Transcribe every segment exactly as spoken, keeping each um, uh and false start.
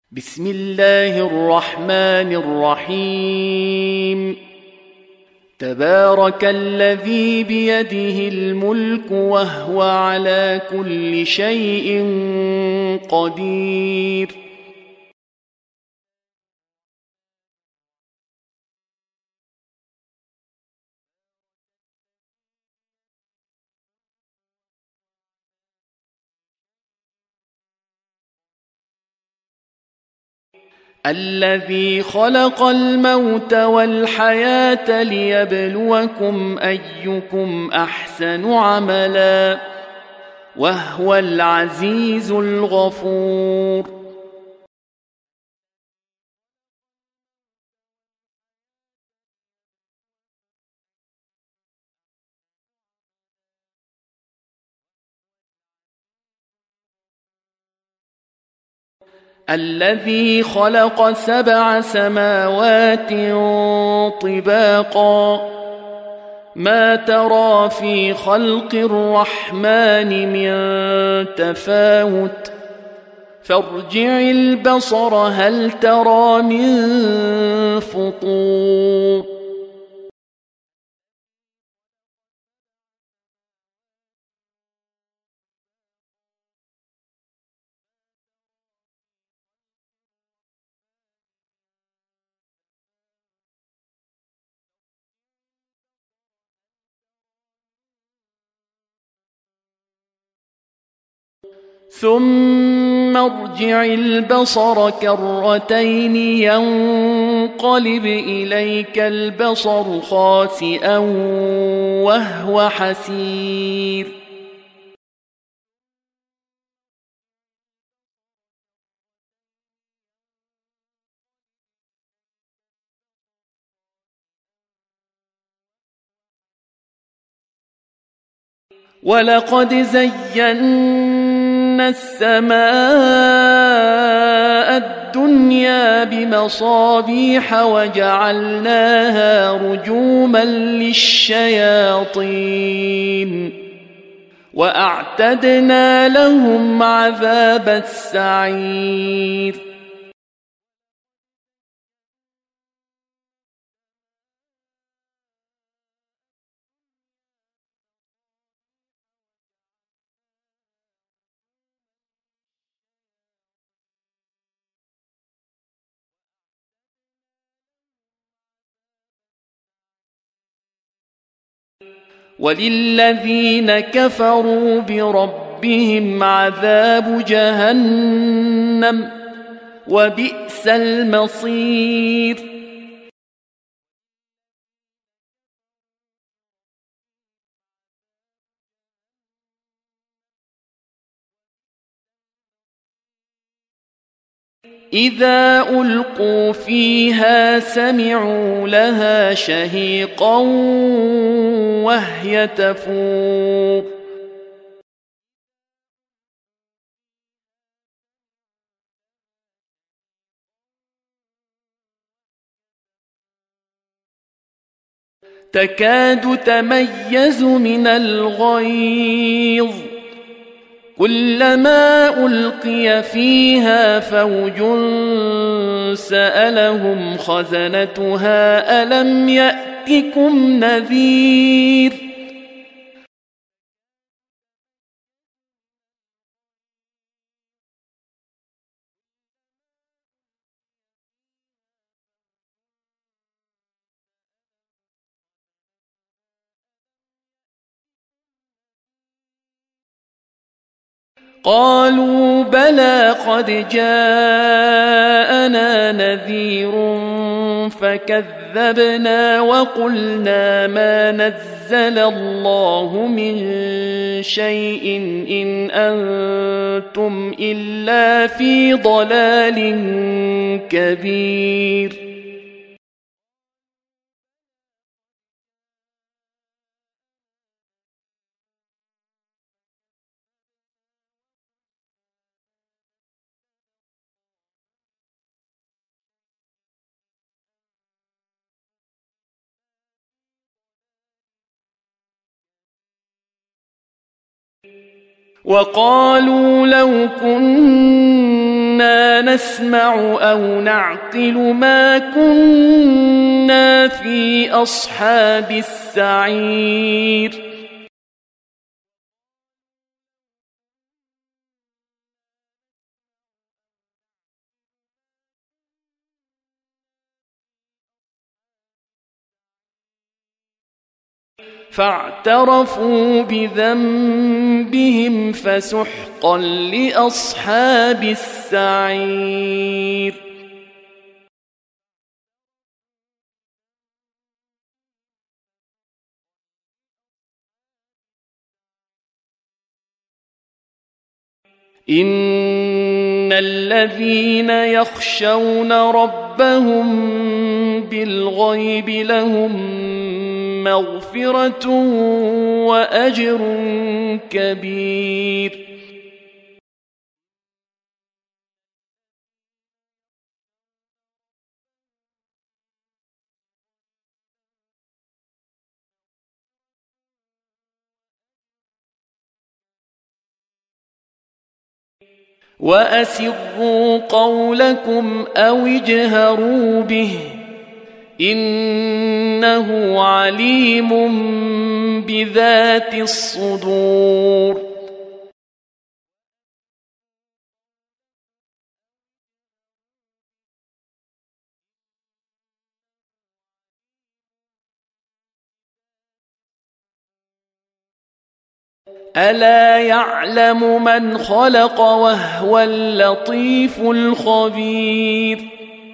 بسم الله الرحمن الرحيم. تبارك الذي بيده الملك وهو على كل شيء قدير. الذي خلق الموت والحياة ليبلوكم أيكم أحسن عملا وهو العزيز الغفور. الذي خلق سبع سماوات طباقا ما ترى في خلق الرحمن من تفاوت فارجع البصر هل ترى من فطور. ثم ارجع البصر كرتين ينقلب إليك البصر خاسئا وهو حسير. ولقد زينا السماء الدنيا بمصابيح وجعلناها رجوما للشياطين وأعتدنا لهم عذاب السعير. وللذين كفروا بربهم عذاب جهنم وبئس المصير. إذا ألقوا فيها سمعوا لها شهيقا وهي تفور. تكاد تميز من الغيظ كلما ألقي فيها فوج سألهم خزنتها ألم يأتكم نذير. قالوا بلى قد جاءنا نذير فكذبنا وقلنا ما نزل الله من شيء إن أنتم إلا في ضلال كبير. وقالوا لو كنا كنا نسمع أو نعقل ما كنا في أصحاب السعير فاعترفوا بذنبهم فسحقا لأصحاب السعير. إن الذين يخشون ربهم بالغيب لهم مغفرة وأجر كبير. وأسروا قولكم أو اجهروا به إنه عليم بذات الصدور. ألا يعلم من خلق وهو اللطيف الخبير.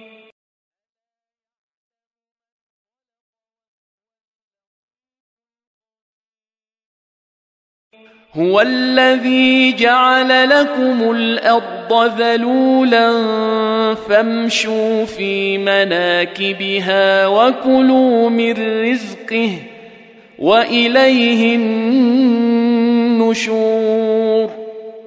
هو الذي جعل لكم الأرض ذلولا فامشوا في مناكبها وكلوا من رزقه وإليه النشور.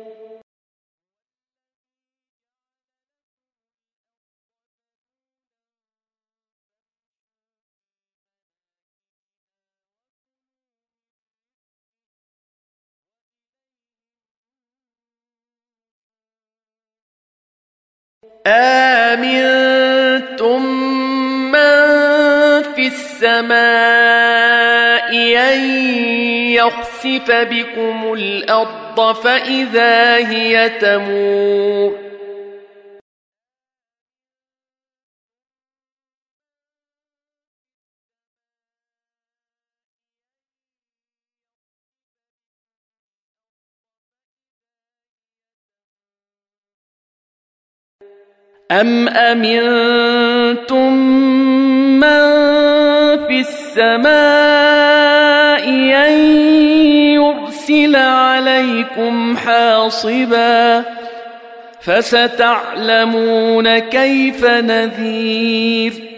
آمنتم من في السماء أن يخسف بكم الأرض فإذا هي تمور. أم أمنتم من في السماء أن يرسل عليكم حاصبا فستعلمون كيف نذير.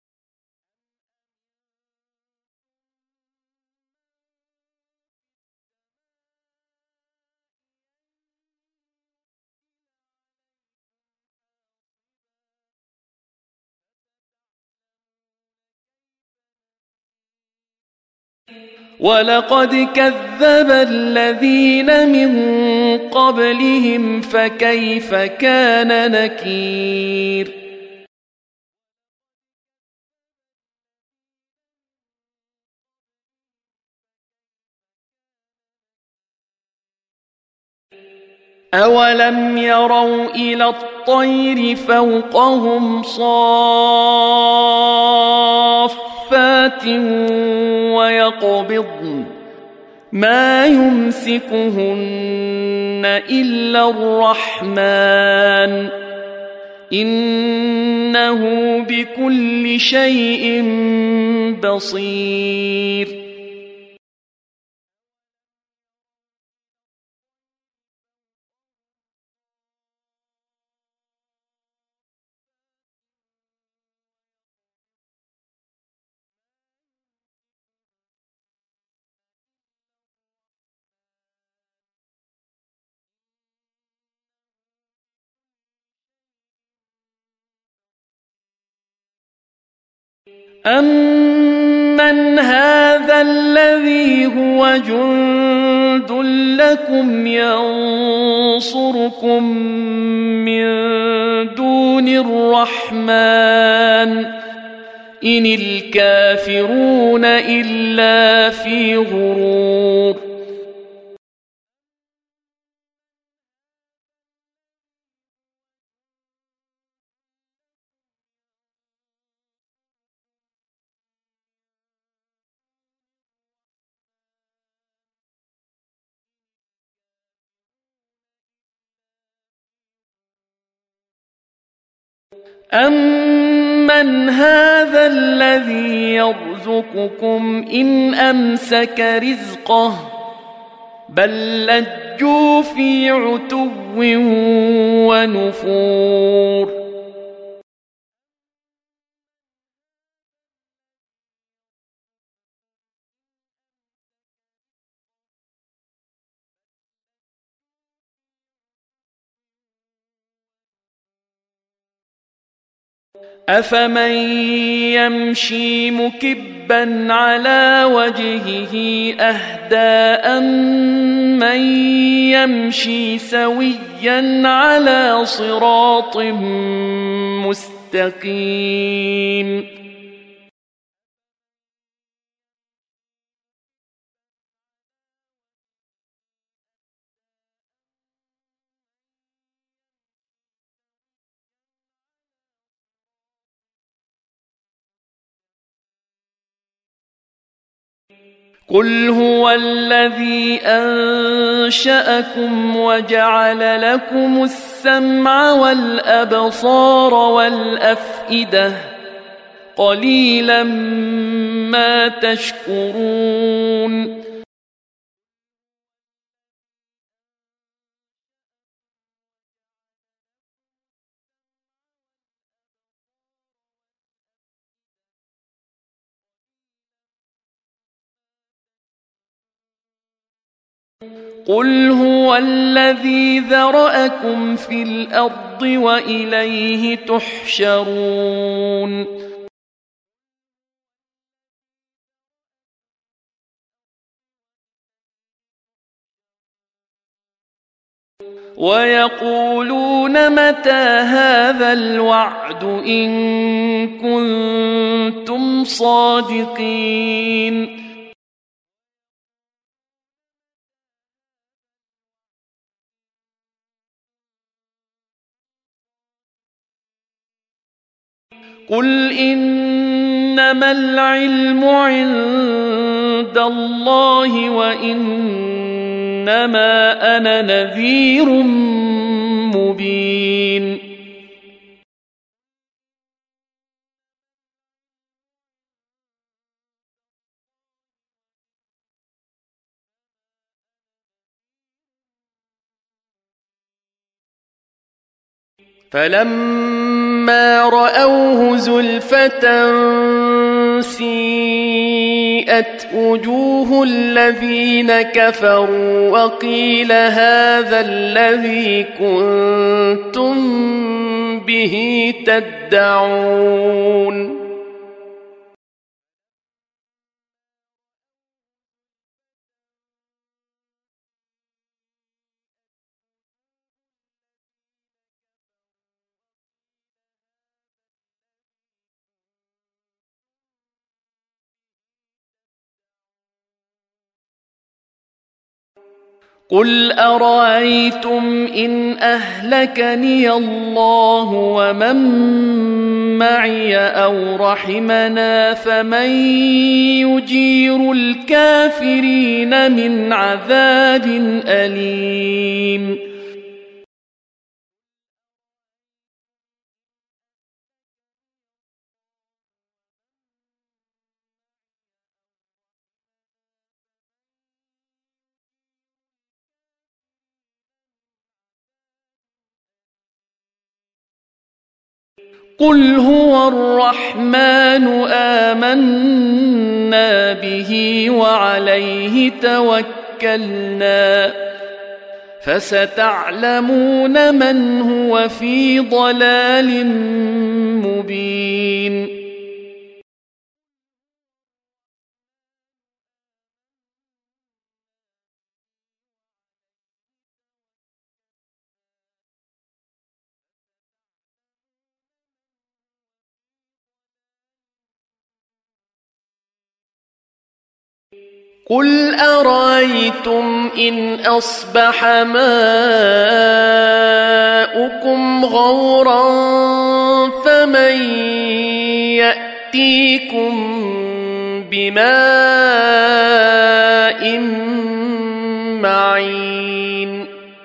ولقد كذب الذين من قبلهم فكيف كان نكير. أولم يروا إلى الطير فوقهم صافات ويقبضن ما يمسكهن إلا الرحمن إنه بكل شيء بصير. أمن هذا الذي هو جند لكم ينصركم من دون الرحمن إن الكافرون إلا في غرور. أَمَّنْ هَذَا الَّذِي يَرْزُقُكُمْ إِنْ أَمْسَكَ رِزْقَهُ بَل لَّجُّوا فِي عُتُوٍّ وَنُفُورٍ. أفمن يمشي مكبا على وجهه أهدى أمن يمشي سويا على صراط مستقيم. قل هو الذي أنشأكم وجعل لكم السمع والأبصار والأفئدة قليلا ما تشكرون. قل هو الذي ذرأكم في الأرض وإليه تحشرون. ويقولون متى هذا الوعد إن كنتم صادقين. قل إنما العلم عند الله وإنما أنا نذير مبين. فلما رأوه زلفة سيئت وجوه الذين كفروا وقيل هذا الذي كنتم به تدعون. قل أرأيتم إن أهلكني الله ومن معي أو رحمنا فمن يجير الكافرين من عذاب أليم. قل هو الرحمن آمنا به وعليه توكلنا فستعلمون من هو في ضلال مبين. قل أرأيتم إن أصبح ماؤكم غورا فمن يأتيكم بماء معين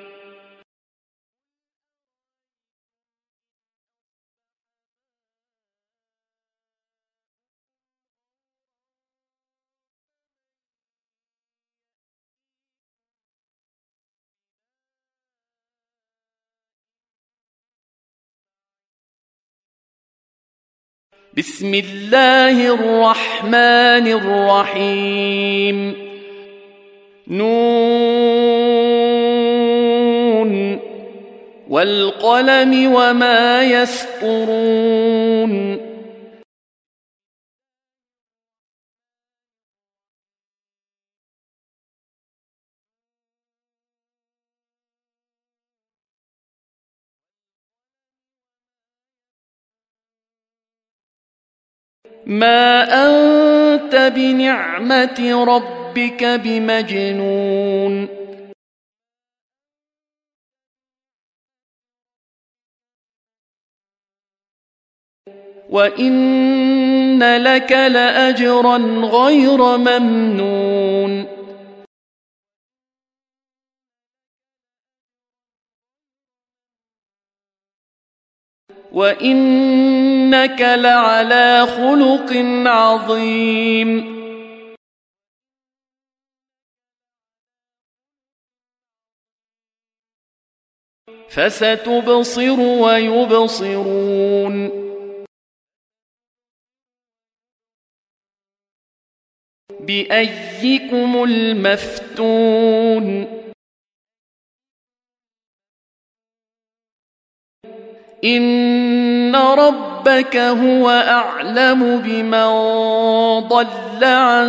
بسم الله الرحمن الرحيم نون والقلم وما يسطرون ما أنت بنعمة ربك بمجنون وإن لك لأجرا غير ممنون وإنك لعلى خلق عظيم فستبصر ويبصرون بأيكم المفتون إن ربك هو أعلم بمن ضل عن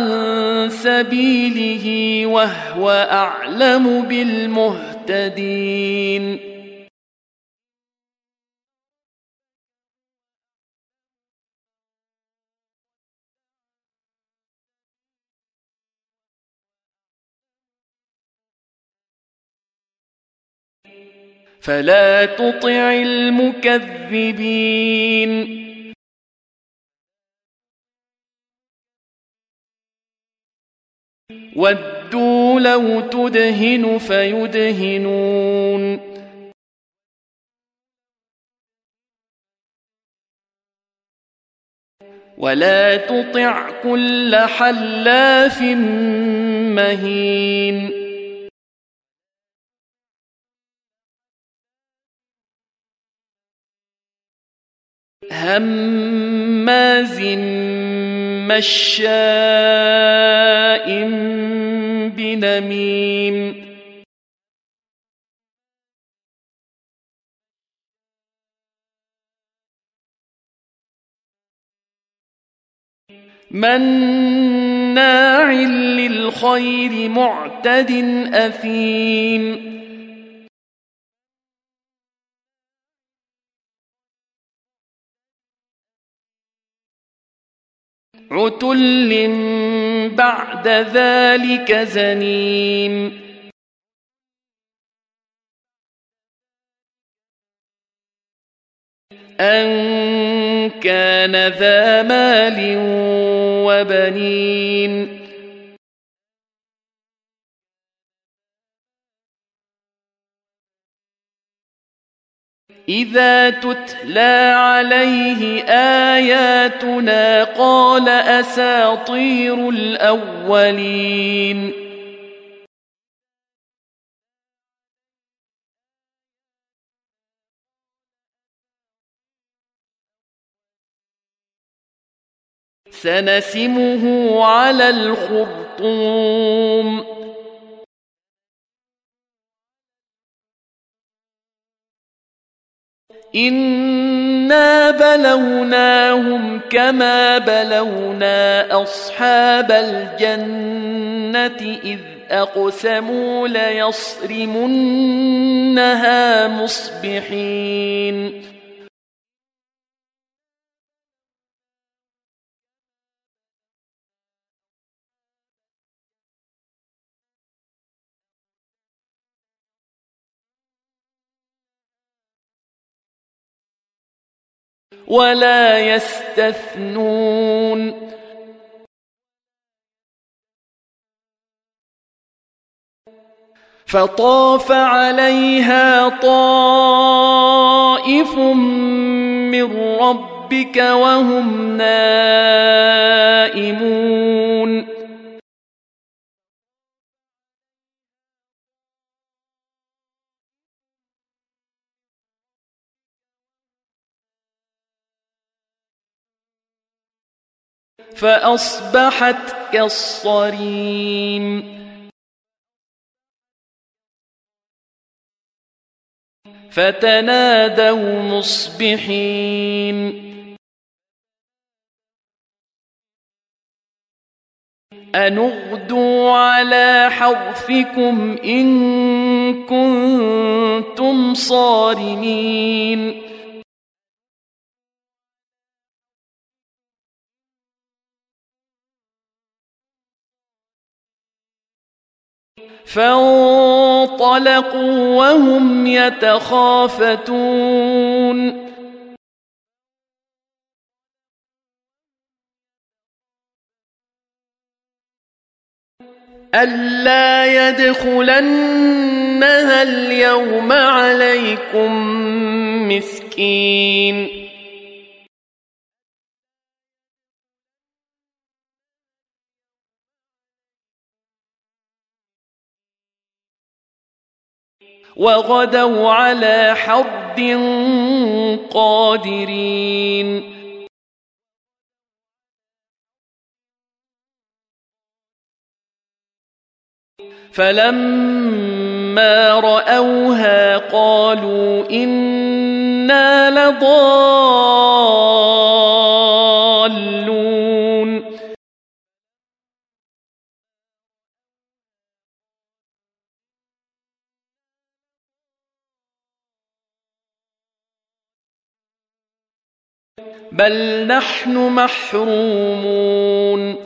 سبيله وهو أعلم بالمهتدين فلا تطع المكذبين ودوا لو تدهن فيدهنون ولا تطع كل حلاف مهين هماز مشاء بنميم مناع للخير معتد أثيم عتل بعد ذلك زنيم أن كان ذا مال وبنين إذا تتلى عليه آياتنا قال أساطير الأولين سنسمه على الخرطوم إنا بلوناهم كما بلونا أصحاب الجنة إذ أقسموا ليصرمنها مصبحين ولا يستثنون فطاف عليها طائف من ربك وهم نائمون فأصبحت كالصريم فتنادوا مصبحين أن اغدوا على حرثكم إن كنتم صارمين فانطلقوا وهم يتخافتون ألا يدخلنها اليوم عليكم مسكين وغدوا على حرد قادرين فلما رأوها قالوا إنا لضالون بل نحن محرومون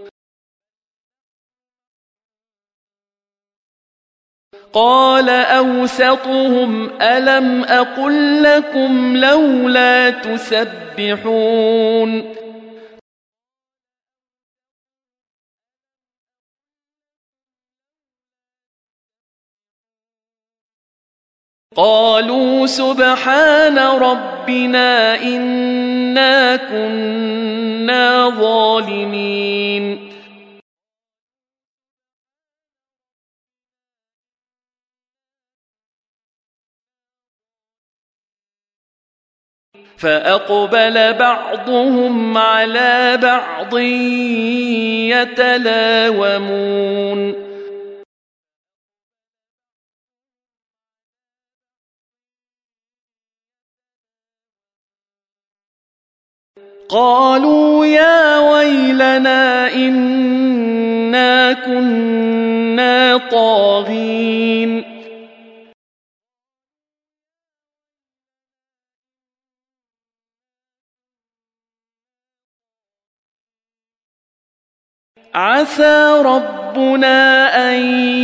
قال أوسطهم ألم أقل لكم لولا تسبحون قالوا سبحان ربنا إنا كنا ظالمين فأقبل بعضهم على بعض يتلاومون قالوا يا ويلنا إنا كنا طاغين عسى ربنا أن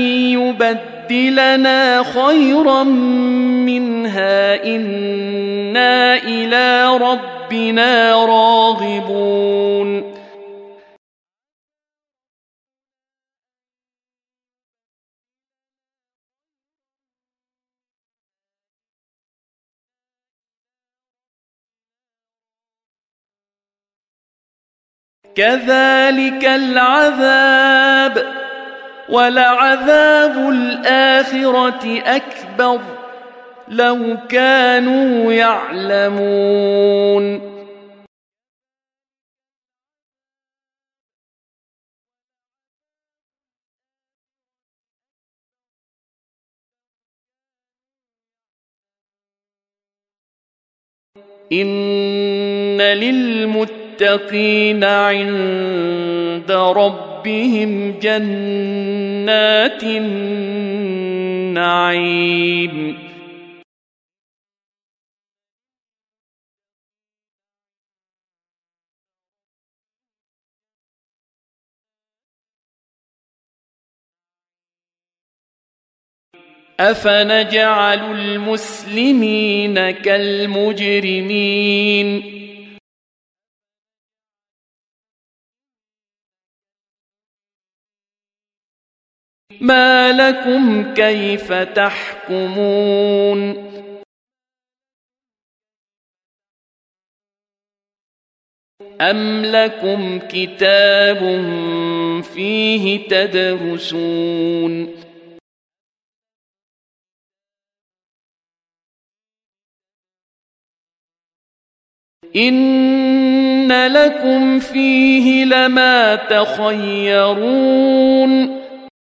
يبدلنا خيرا منها إنا إلى ربنا راغبون كذلك العذاب ولعذاب الآخرة أكبر لو كانوا يعلمون إن للمتقين عند ربهم جنات النعيم أفنجعل المسلمين كالمجرمين ما لكم كيف تحكمون أم لكم كتاب فيه تدرسون إن لكم فيه لما تخيرون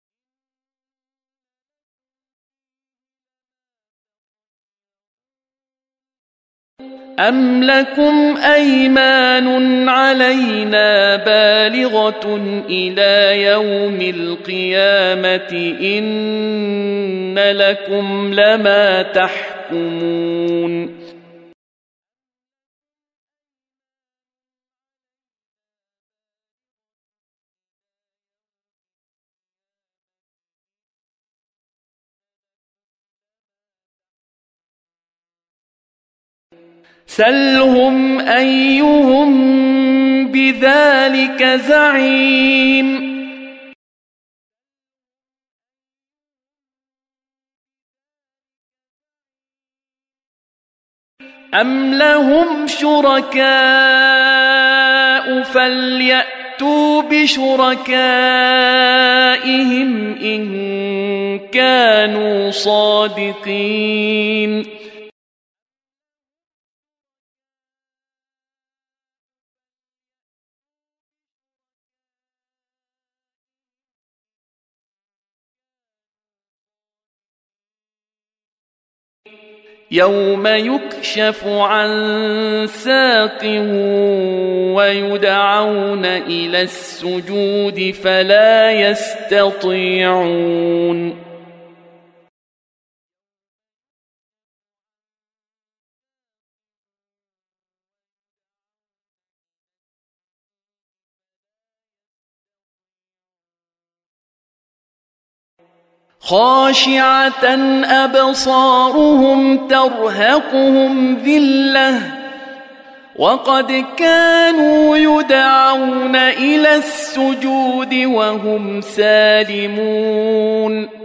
أم لكم أيمان علينا بالغة إلى يوم القيامة إن لكم لما تحكمون سلهم أيهم بذلك زعيم أم لهم شركاء فليأتوا بشركائهم إن كانوا صادقين يوم يكشف عن ساق ويدعون إلى السجود فلا يستطيعون خاشعة أبصارهم ترهقهم ذلة وقد كانوا يدعون إلى السجود وهم سالمون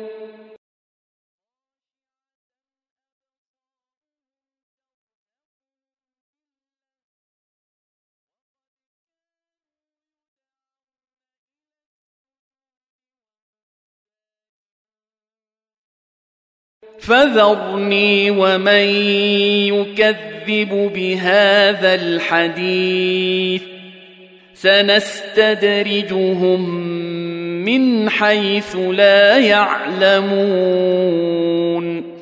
فذرني ومن يكذب بهذا الحديث سنستدرجهم من حيث لا يعلمون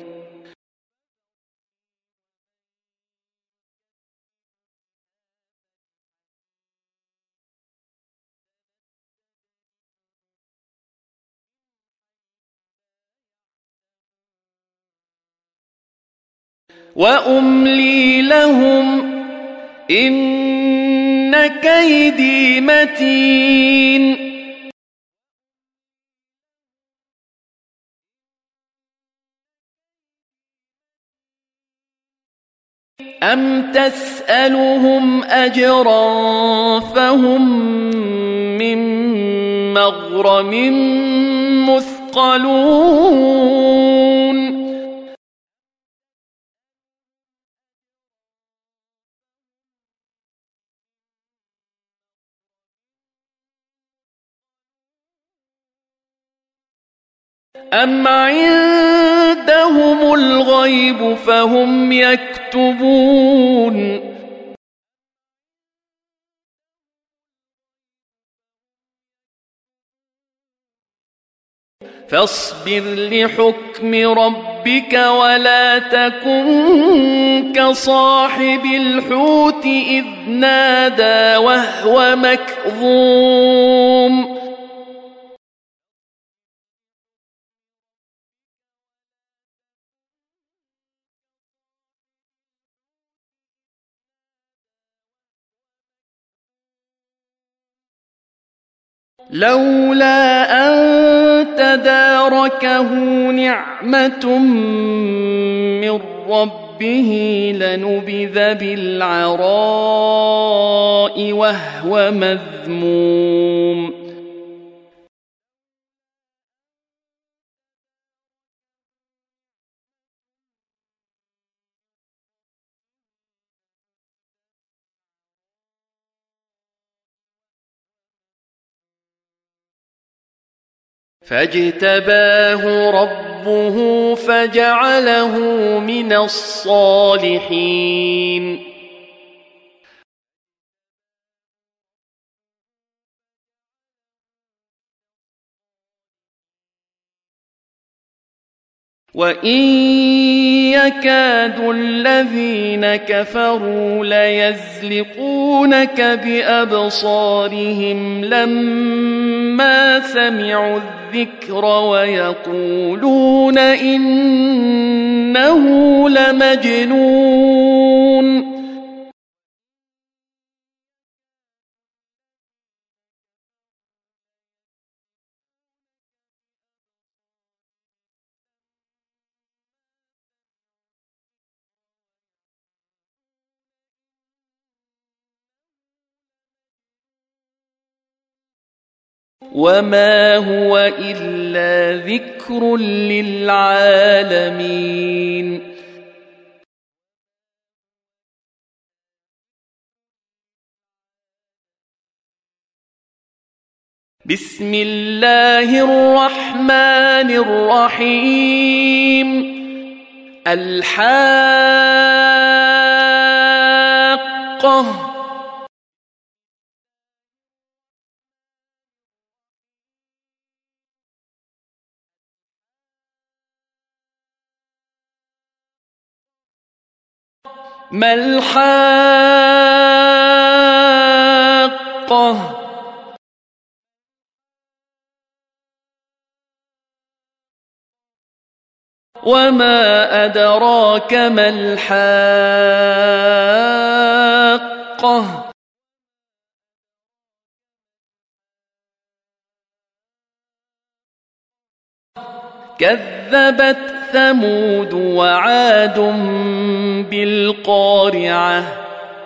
وأملي لهم إن كيدي متين أم تسألهم أجرا فهم من مغرم مثقلون أم عندهم الغيب فهم يكتبون فاصبر لحكم ربك ولا تكن كصاحب الحوت إذ نادى وهو مكظوم لولا أن تداركه نعمة من ربه لنبذ بالعراء وهو مذموم فاجتباه ربه فجعله من الصالحين وإن يكاد الذين كفروا ليزلقونك بأبصارهم لما سمعوا الذكر ويقولون إنه لمجنون وما هو إلا ذكر للعالمين بسم الله الرحمن الرحيم الحاقة ما الحاقة وما أدراك ما الحاقة كذبت ثمود وعاد بالقارعة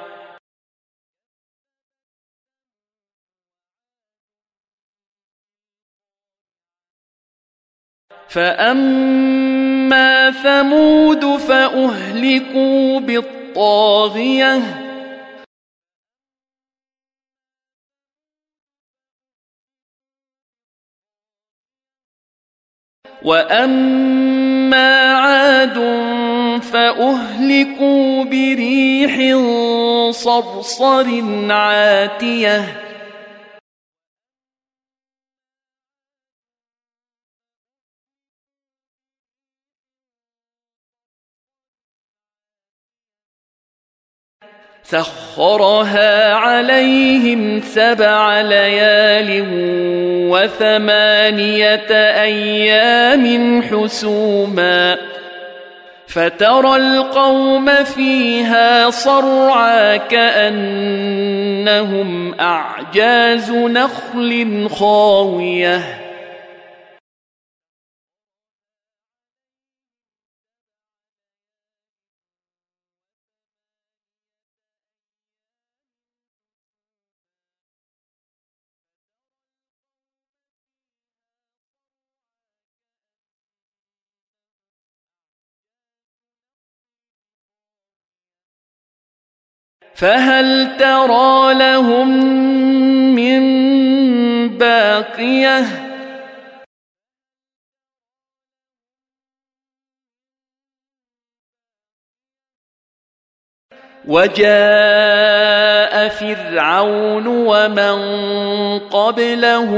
فأما ثمود فأهلكوا بالطاغية وأما عاد فأهلكوا بريح صرصر عاتية سخرها عليهم سبع ليال وثمانية أيام حسوما فترى القوم فيها صرعى كأنهم أعجاز نخل خاوية فهل ترى لهم من باقية وجاء فرعون ومن قبله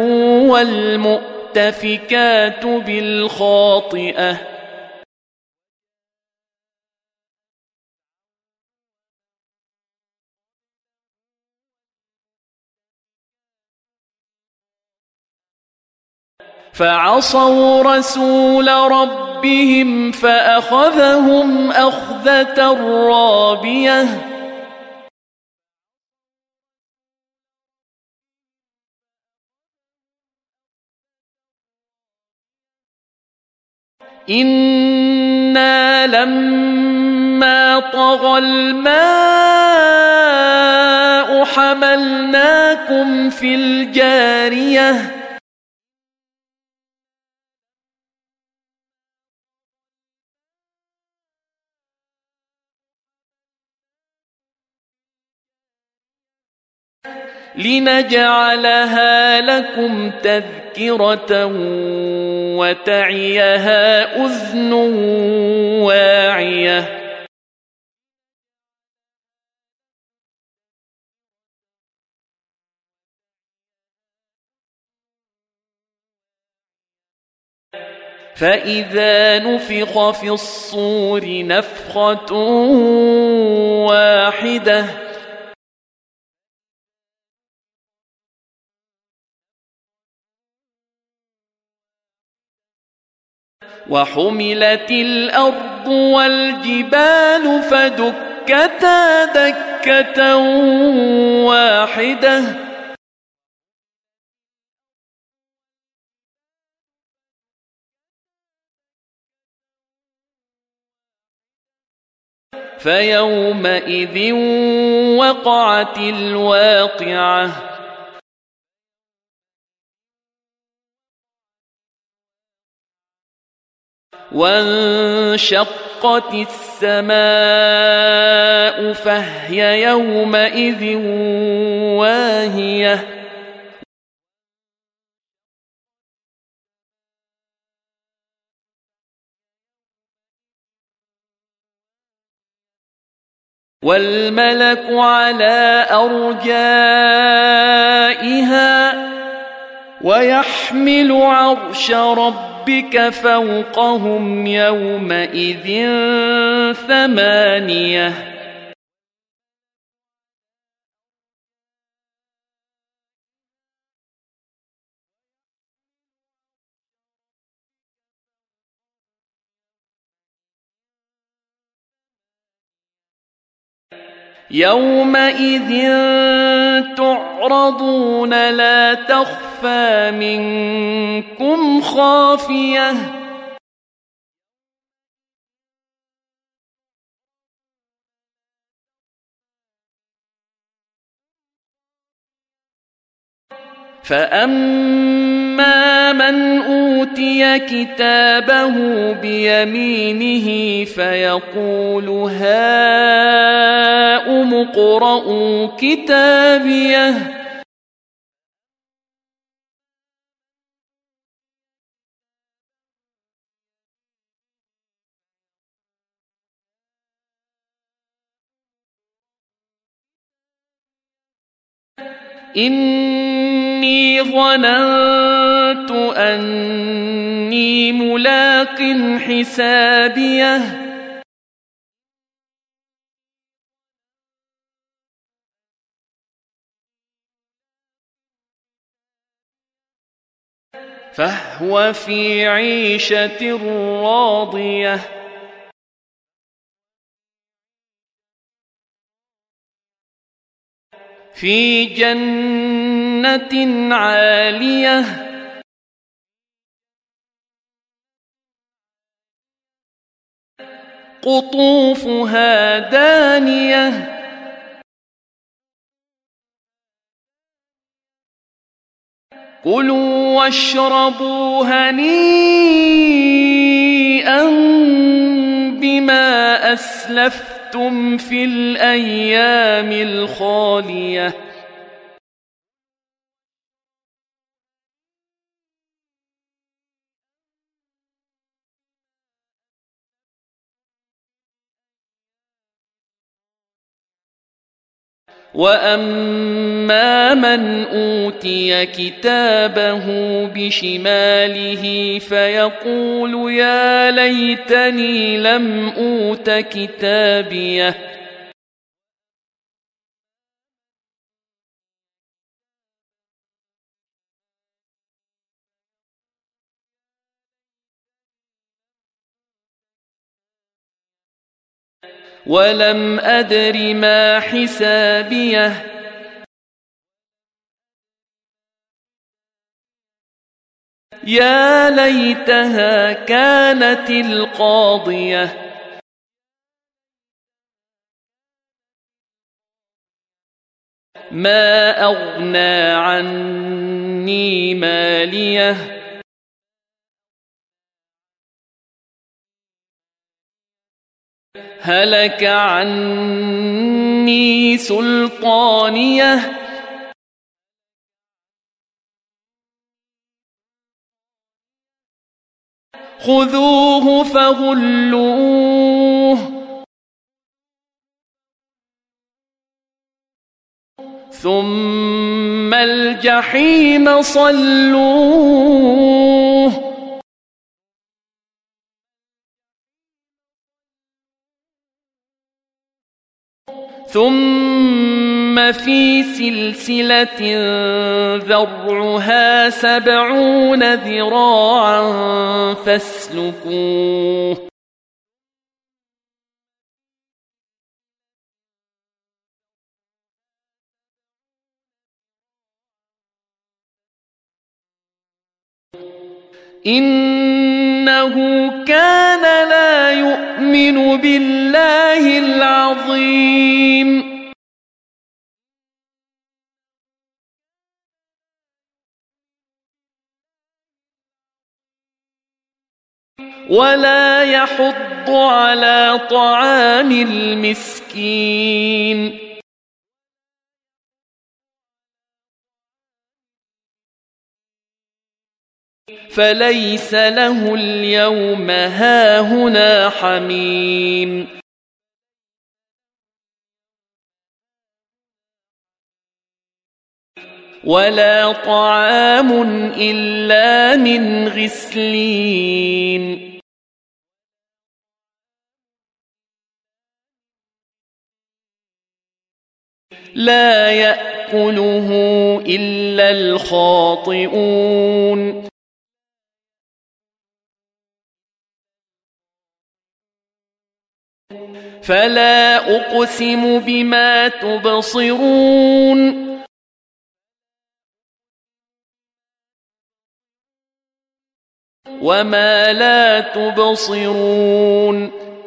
والمؤتفكات بالخاطئة فعصوا رسول ربهم فأخذهم أخذة رابية إنا لما طغى الماء حملناكم في الجارية لنجعلها لكم تذكرة وتعيها أذن واعية فإذا نفخ في الصور نفخة واحدة وحملت الأرض والجبال فدكتا دكة واحدة فيومئذ وقعت الواقعة وانشقت السماء فهي يومئذ واهية والملك على أرجائها ويحمل عرش ربك فوقهم يومئذ ثمانية يومئذ تعرضون لا تخفى منكم خافية فأما من أوتي كتابه بيمينه فيقول هاؤم اقرءوا كتابيه إني ظننت أني ملاق حسابيه فهو في عيشة راضية في جنة عالية قطوفها دانية كلوا واشربوا هنيئا بما أسلفتم في الأيام الخالية وأما من أوتي كتابه بشماله فيقول يا ليتني لم أوت كتابيه ولم أدر ما حسابيه يا ليتها كانت القاضية ما أغنى عني ماليه هلك عني سلطانيه خذوه فغلوه ثم الجحيم صلوه ثم في سلسلة ذرعها سبعون ذراعا فاسلكوه إنه كان لا يؤمن بالله العظيم ولا يحض على طعام المسكين فليس له اليوم هاهنا حميم ولا طعام إلا من غسلين لا يأكله إلا الخاطئون فلا أقسم بما تبصرون وما لا تبصرون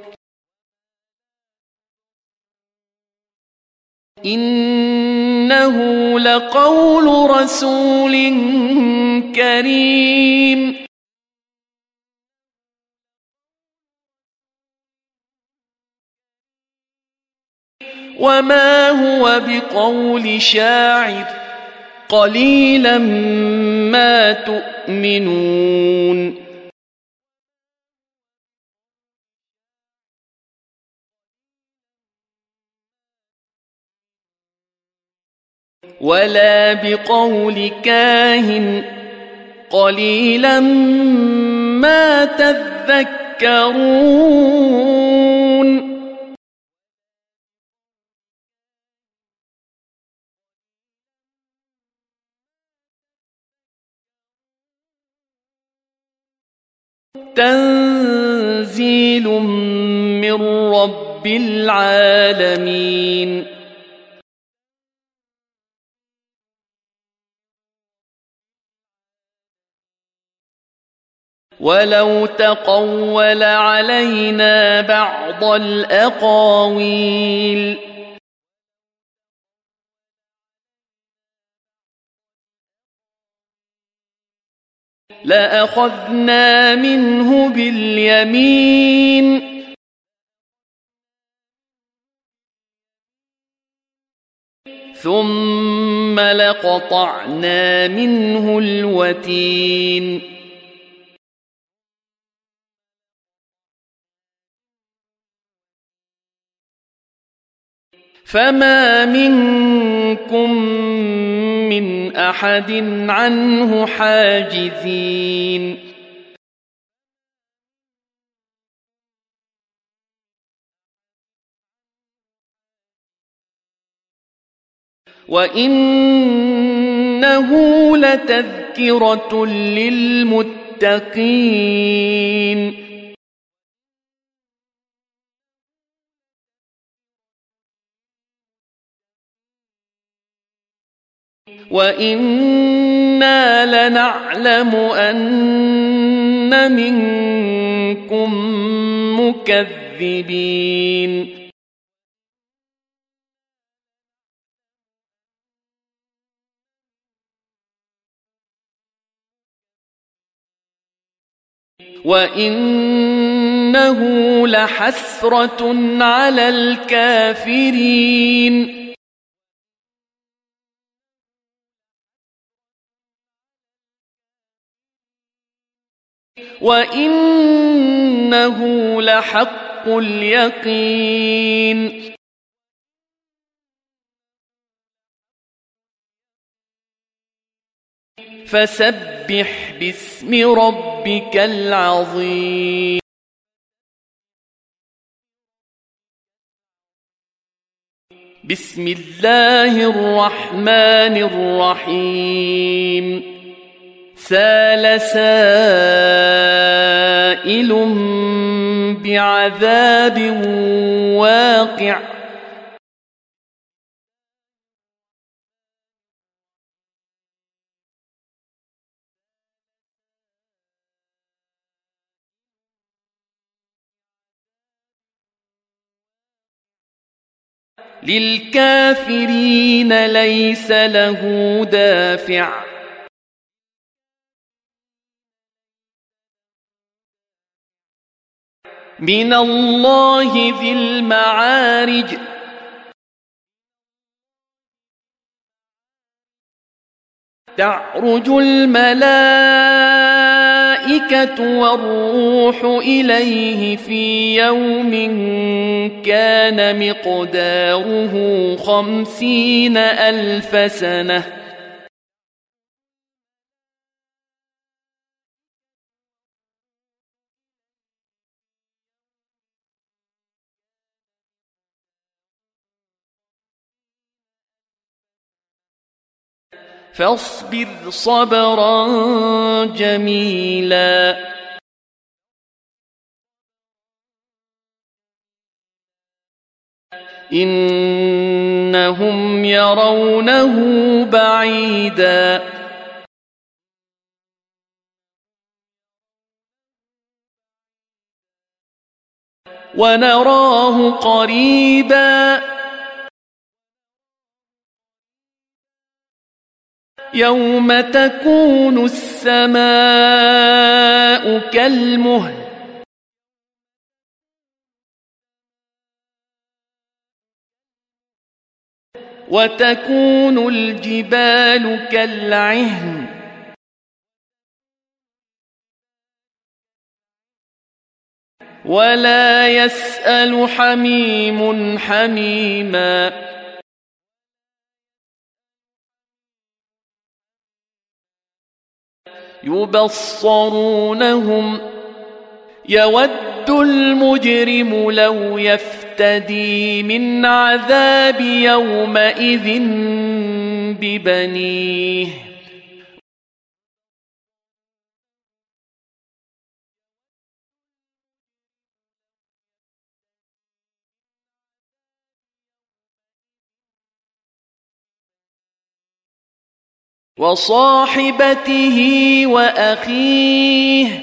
إنه لقول رسول كريم وما هو بقول شاعر قليلا ما تؤمنون ولا بقول كاهن قليلا ما تذكرون تنزيل من رب العالمين ولو تقول علينا بعض الأقاويل لأخذنا منه باليمين ثم لقطعنا منه الوتين فما منكم من أحد عنه حاجزين وإنه لتذكرة للمتقين وإنا لنعلم أن منكم مكذبين وإنه لحسرة على الكافرين وإنه لحق اليقين فسبح باسم ربك العظيم بسم الله الرحمن الرحيم سال سائل بعذاب واقع للكافرين ليس له دافع من الله ذي المعارج تعرج الملائكة والروح إليه في يوم كان مقداره خمسين ألف سنة فاصبر صبرا جميلا إنهم يرونه بعيدا ونراه قريبا يوم تكون السماء كالمهل وتكون الجبال كالعهن ولا يسأل حميم حميما يبصرونهم يود المجرم لو يفتدي من عذاب يومئذ ببنيه وصاحبته وأخيه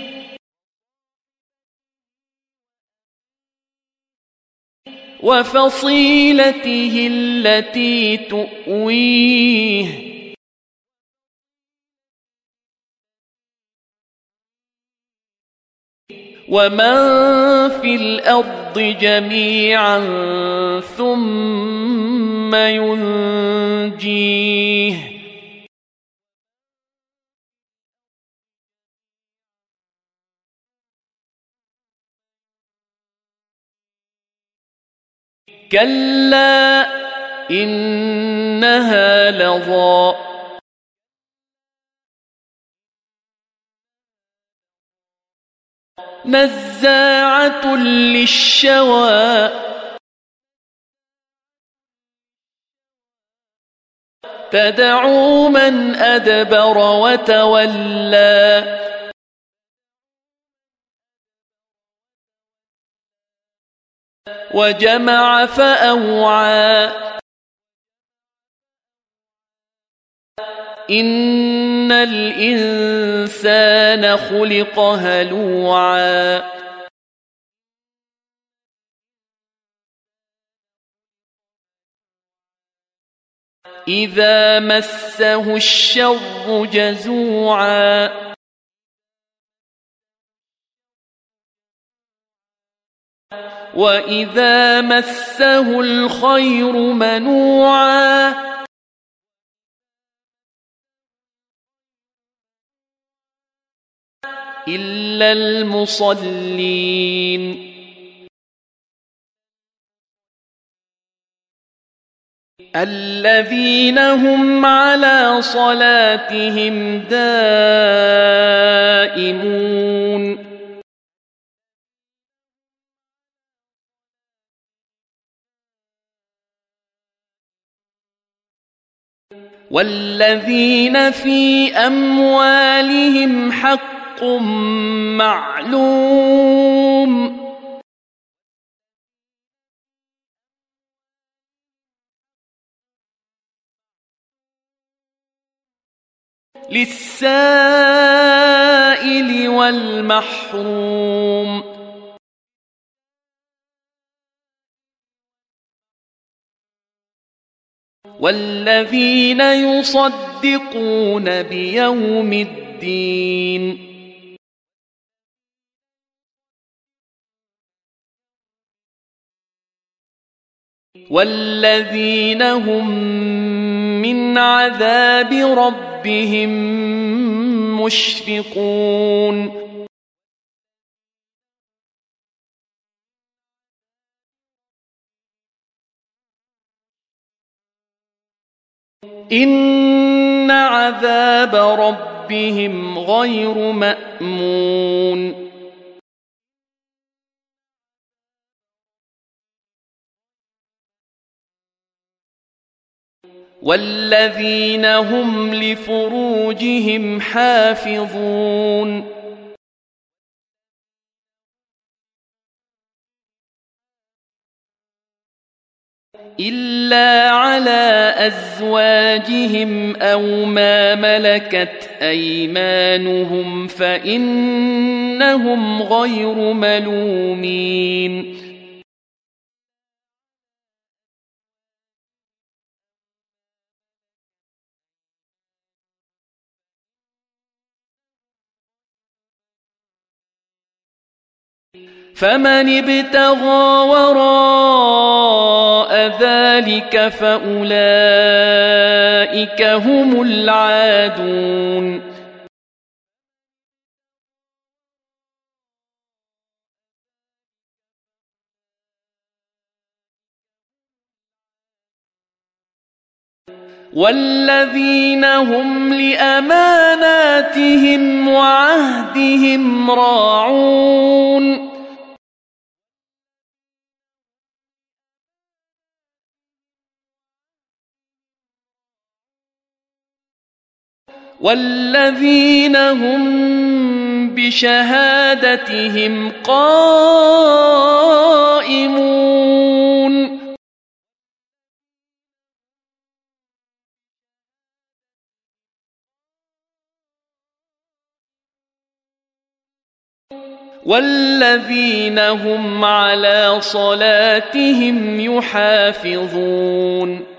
وفصيلته التي تؤويه ومن في الأرض جميعا ثم ينجيه كلا إنها لظى نزاعة للشوى تدعو من أدبر وتولى وجمع فأوعى إن الإنسان خلق هلوعا إذا مسه الشر جزوعا وإذا مسه الخير منوعا إلا المصلين الذين هم على صلاتهم دائمون والذين في أموالهم حق معلوم للسائل والمحروم والذين يصدقون بيوم الدين والذين هم من عذاب ربهم مشفقون إن عذاب ربهم غير مأمون والذين هم لفروجهم حافظون إلا على أزواجهم أو ما ملكت أيمانهم فإنهم غير ملومين فمن ابتغى وراء ذلك فأولئك هم العادون والذين هم لأماناتهم وعهدهم راعون والذين هم بشهادتهم قائمون والذين هم على صلاتهم يحافظون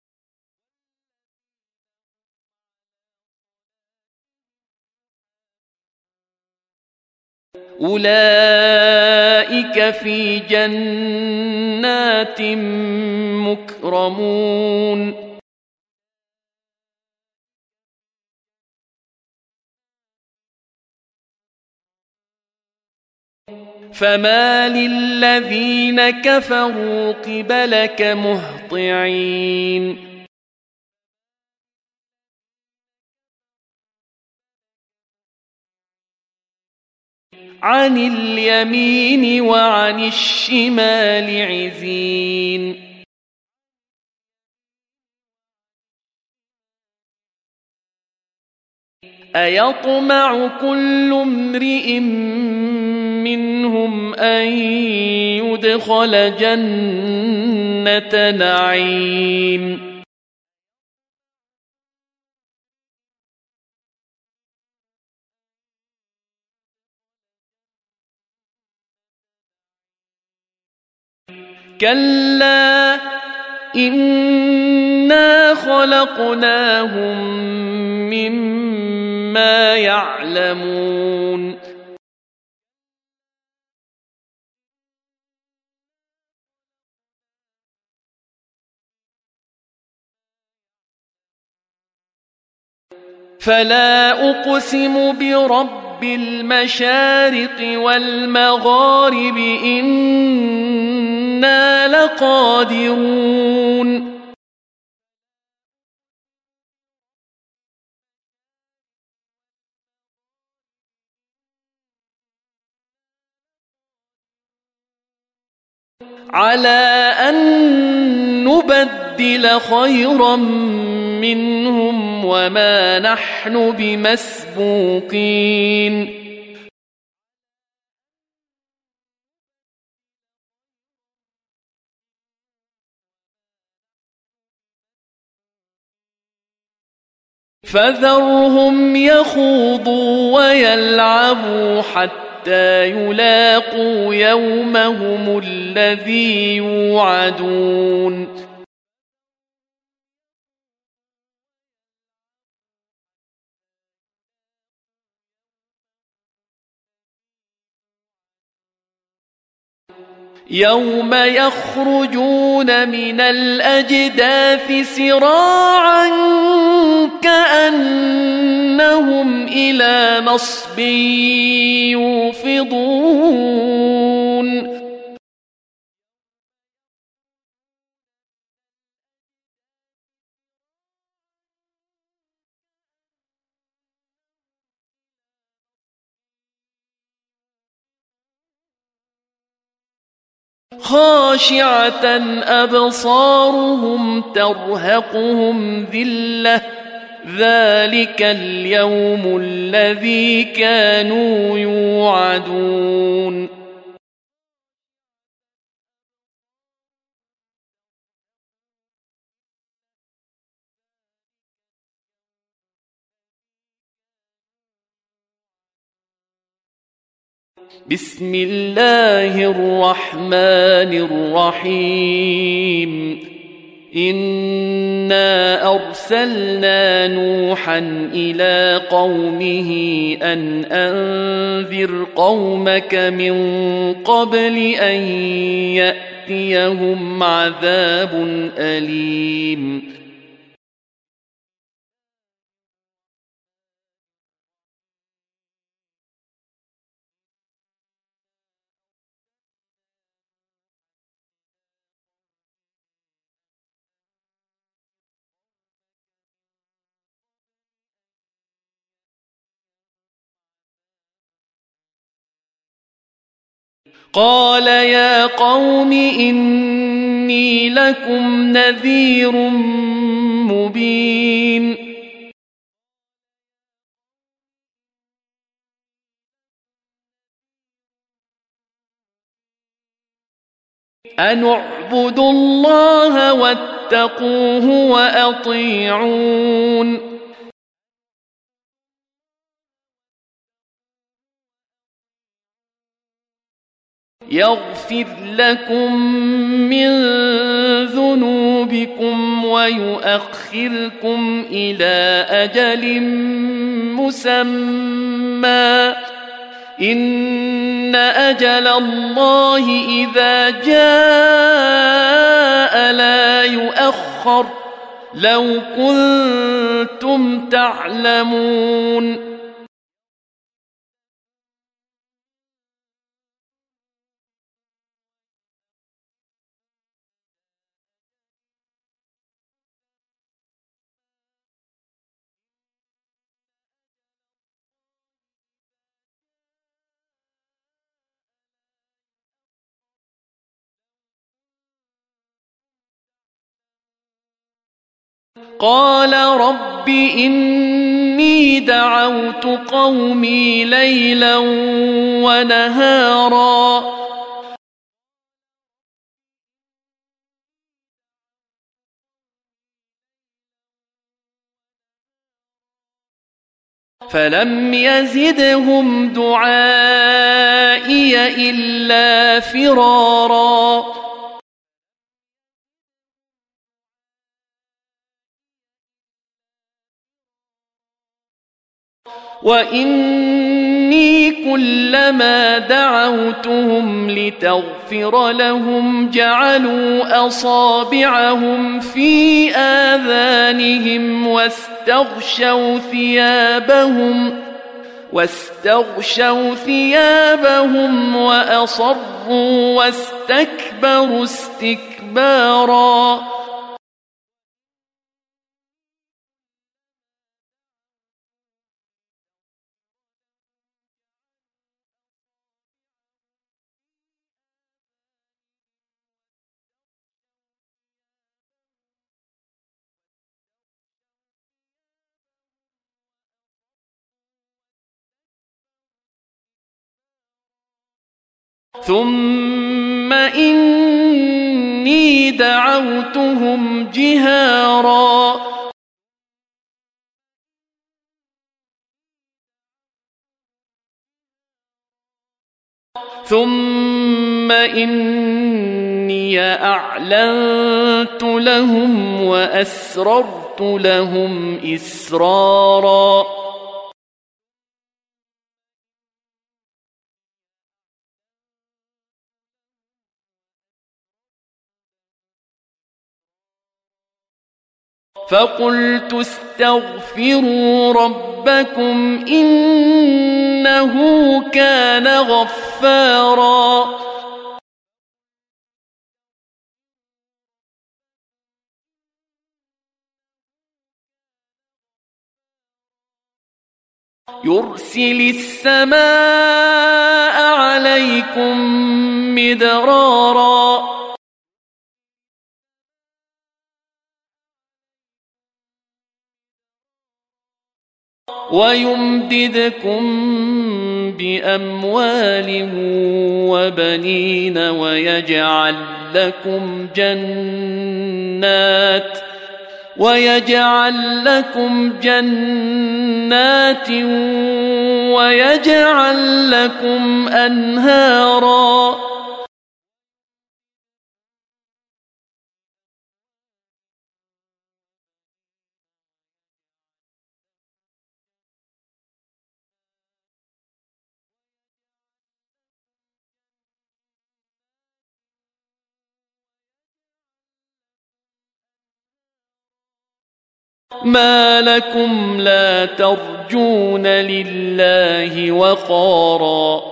أولئك في جنات مكرمون فما للذين كفروا قبلك مهطعين عن اليمين وعن الشمال عزين أيطمع كل امرئ منهم أن يدخل جنة نعيم كلا إنا خلقناهم مما يعلمون فلا أقسم برب المشارق والمغارب إنا لقادرون على أن نبدل خيرا منهم وما نحن بمسبوقين فذرهم يخوضوا ويلعبوا حتى يلاقوا يومهم الذي يوعدون يوم يخرجون من الأجداث سراعا كأنهم إلى نصب يوفضون خاشعة أبصارهم ترهقهم ذلة ذلك اليوم الذي كانوا يوعدون بسم الله الرحمن الرحيم إنا أرسلنا نوحا إلى قومه أن أنذر قومك من قبل أن يأتيهم عذاب أليم قال يا قوم إني لكم نذير مبين أن اعبدوا الله واتقوه وأطيعون يغفر لكم من ذنوبكم ويؤخركم إلى أجل مسمى إن أجل الله إذا جاء لا يؤخر لو كنتم تعلمون قال رب إني دعوت قومي ليلا ونهارا فلم يزدهم دعائي إلا فرارا وإني كلما دعوتهم لتغفر لهم جعلوا أصابعهم في آذانهم واستغشوا ثيابهم واستغشوا ثيابهم وأصروا واستكبروا استكبارا ثم إني دعوتهم جهارا ثم إني أعلنت لهم وأسررت لهم إسرارا فقلت استغفروا ربكم إنه كان غفارا يرسل السماء عليكم مدرارا ويمددكم بأموال وبنين ويجعل لكم جنات ويجعل لكم جنات ويجعل لكم أنهارا ما لكم لا ترجون لله وقارا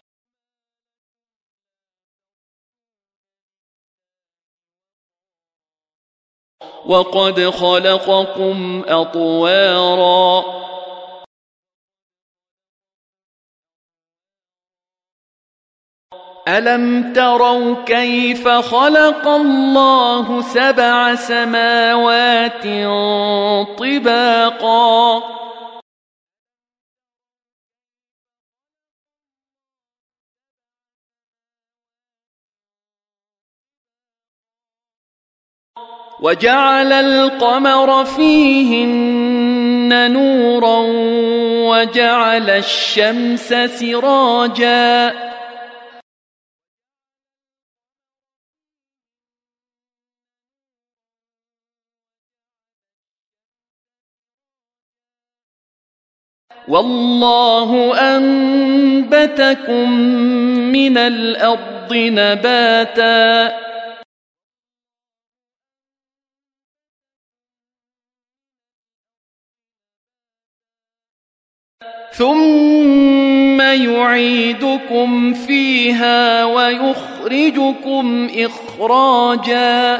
وقد خلقكم أطوارا ألم تروا كيف خلق الله سبع سماوات طباقا وجعل القمر فيهن نورا وجعل الشمس سراجا والله أنبتكم من الأرض نباتا ثم يعيدكم فيها ويخرجكم إخراجا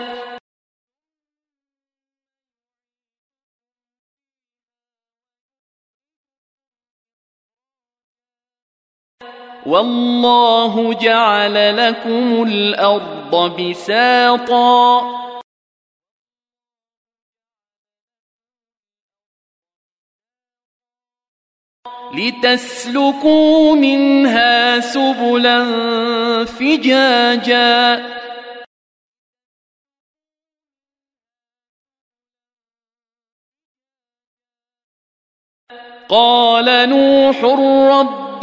والله جعل لكم الأرض بساطا لتسلكوا منها سبلا فجاجا قال نوح رب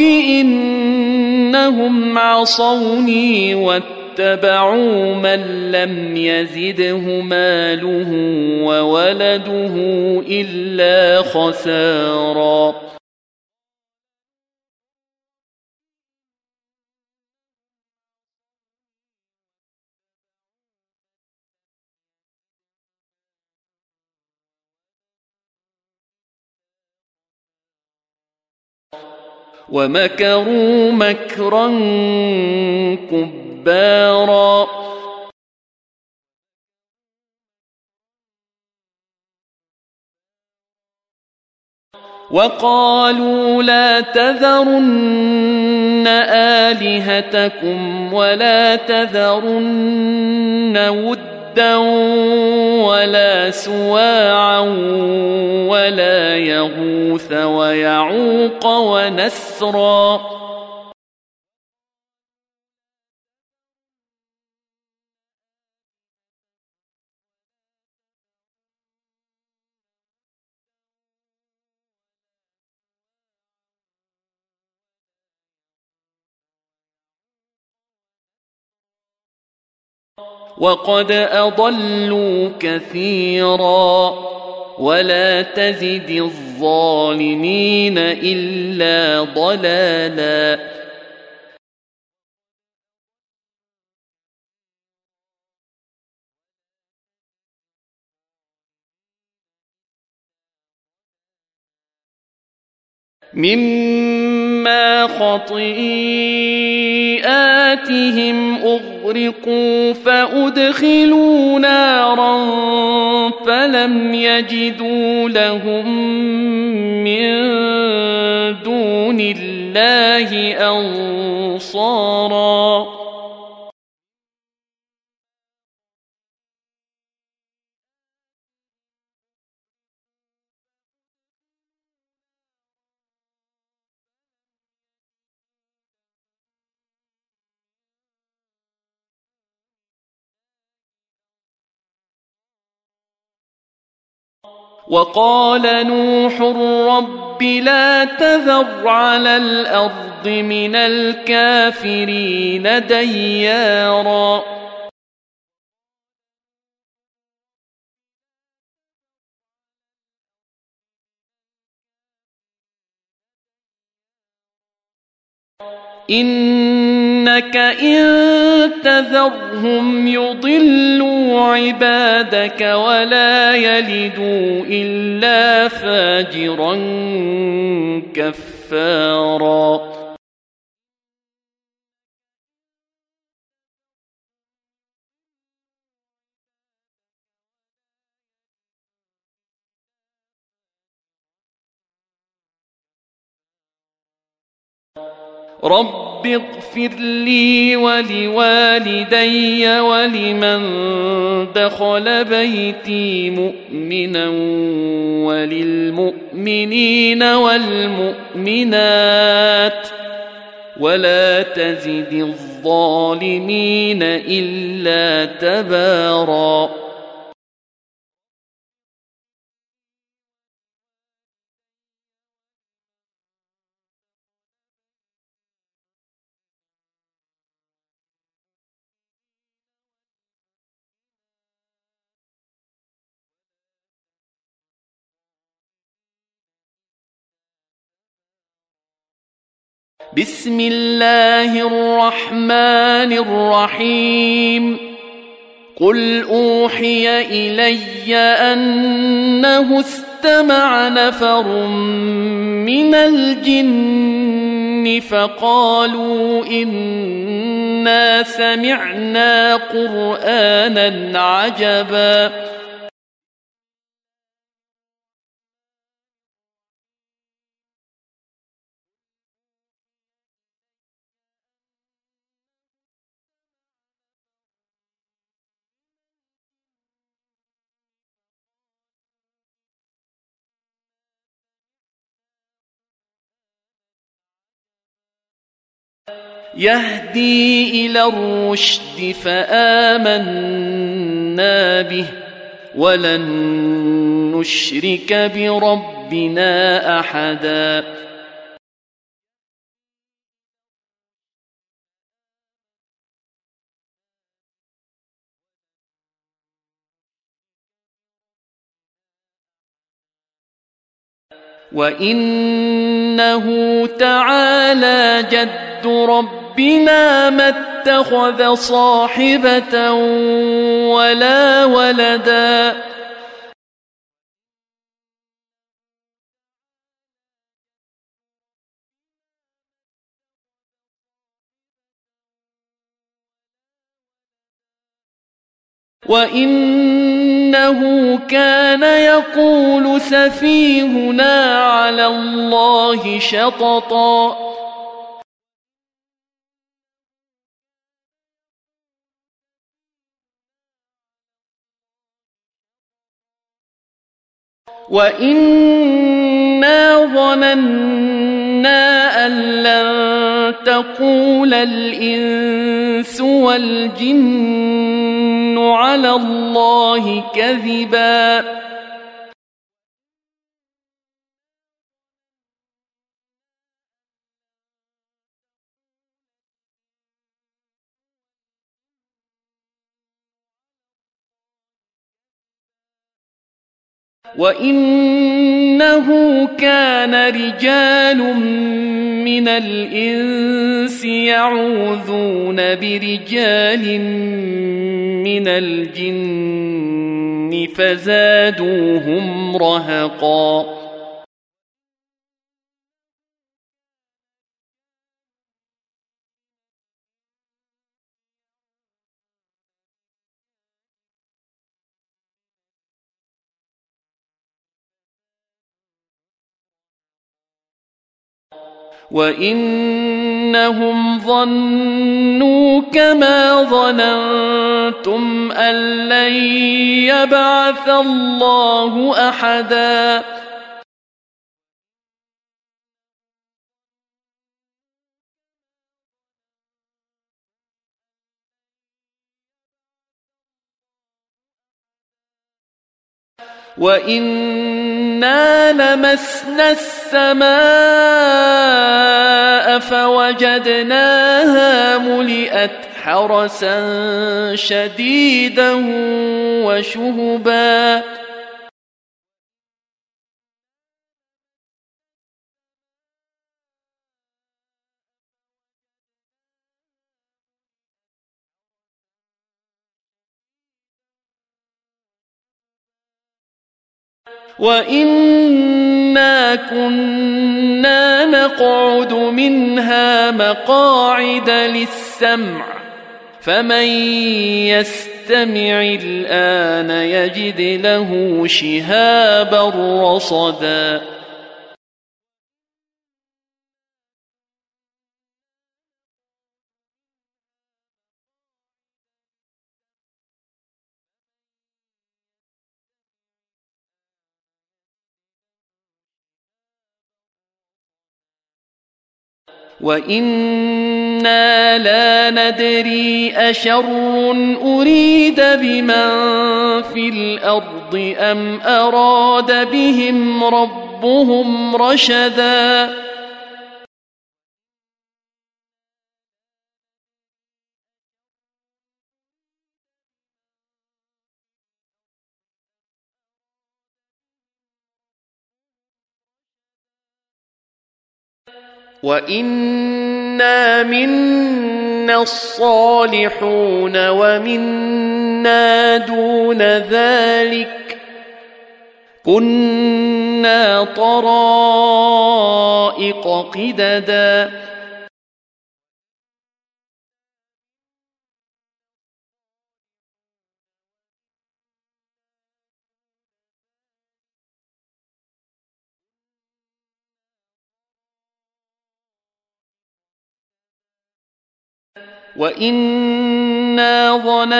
إنهم عصوني واتبعوا من لم يزده ماله وولده إلا خسارا ومكروا مكرا كبارا وقالوا لا تذرن آلهتكم ولا تذرن ودا ولا سواعا ولا يغوث ويعوق ونسرا وقد أضلوا كثيرا ولا تزد الظالمين إلا ضلالا مما خطيئاتهم أغرقوا فأدخلوا نارا فلم يجدوا لهم من دون الله أنصارا وقال نوح رب لا تذر على الأرض من الكافرين ديارا إنك إن تذرهم يضلوا عبادك ولا يلدوا إلا فاجرا كفارا رب اغفر لي ولوالدي ولمن دخل بيتي مؤمنا وللمؤمنين والمؤمنات ولا تزد الظالمين إلا تبارا بسم الله الرحمن الرحيم قل أوحي إلي أنه استمع نفر من الجن فقالوا إنا سمعنا قرآنا عجبا يهدي إلى الرشد فآمنا به ولن نشرك بربنا أحدا وإنه تعالى جد ربنا ما اتخذ صاحبة ولا ولدا وإنه كان يقول سفيهنا على الله شططا وإنا ظننا أن لن تقول الإنس والجن على الله كذبا وإنه كان رجال من الإنس يعوذون برجال من الجن فزادوهم رهقا وإنهم ظنوا كما ظننتم أن لن يبعث الله أحدا وإنا لمسنا السماء فوجدناها ملئت حرسا شديدا وشهبا وإنا كنا نقعد منها مقاعد للسمع فمن يستمع الآن يجد له شهابا رصدا وإنا لا ندري أشر أريد بمن في الأرض أم أراد بهم ربهم رشدا وإنا منا الصالحون ومنا دون ذلك كنا طرائق قددا وإنا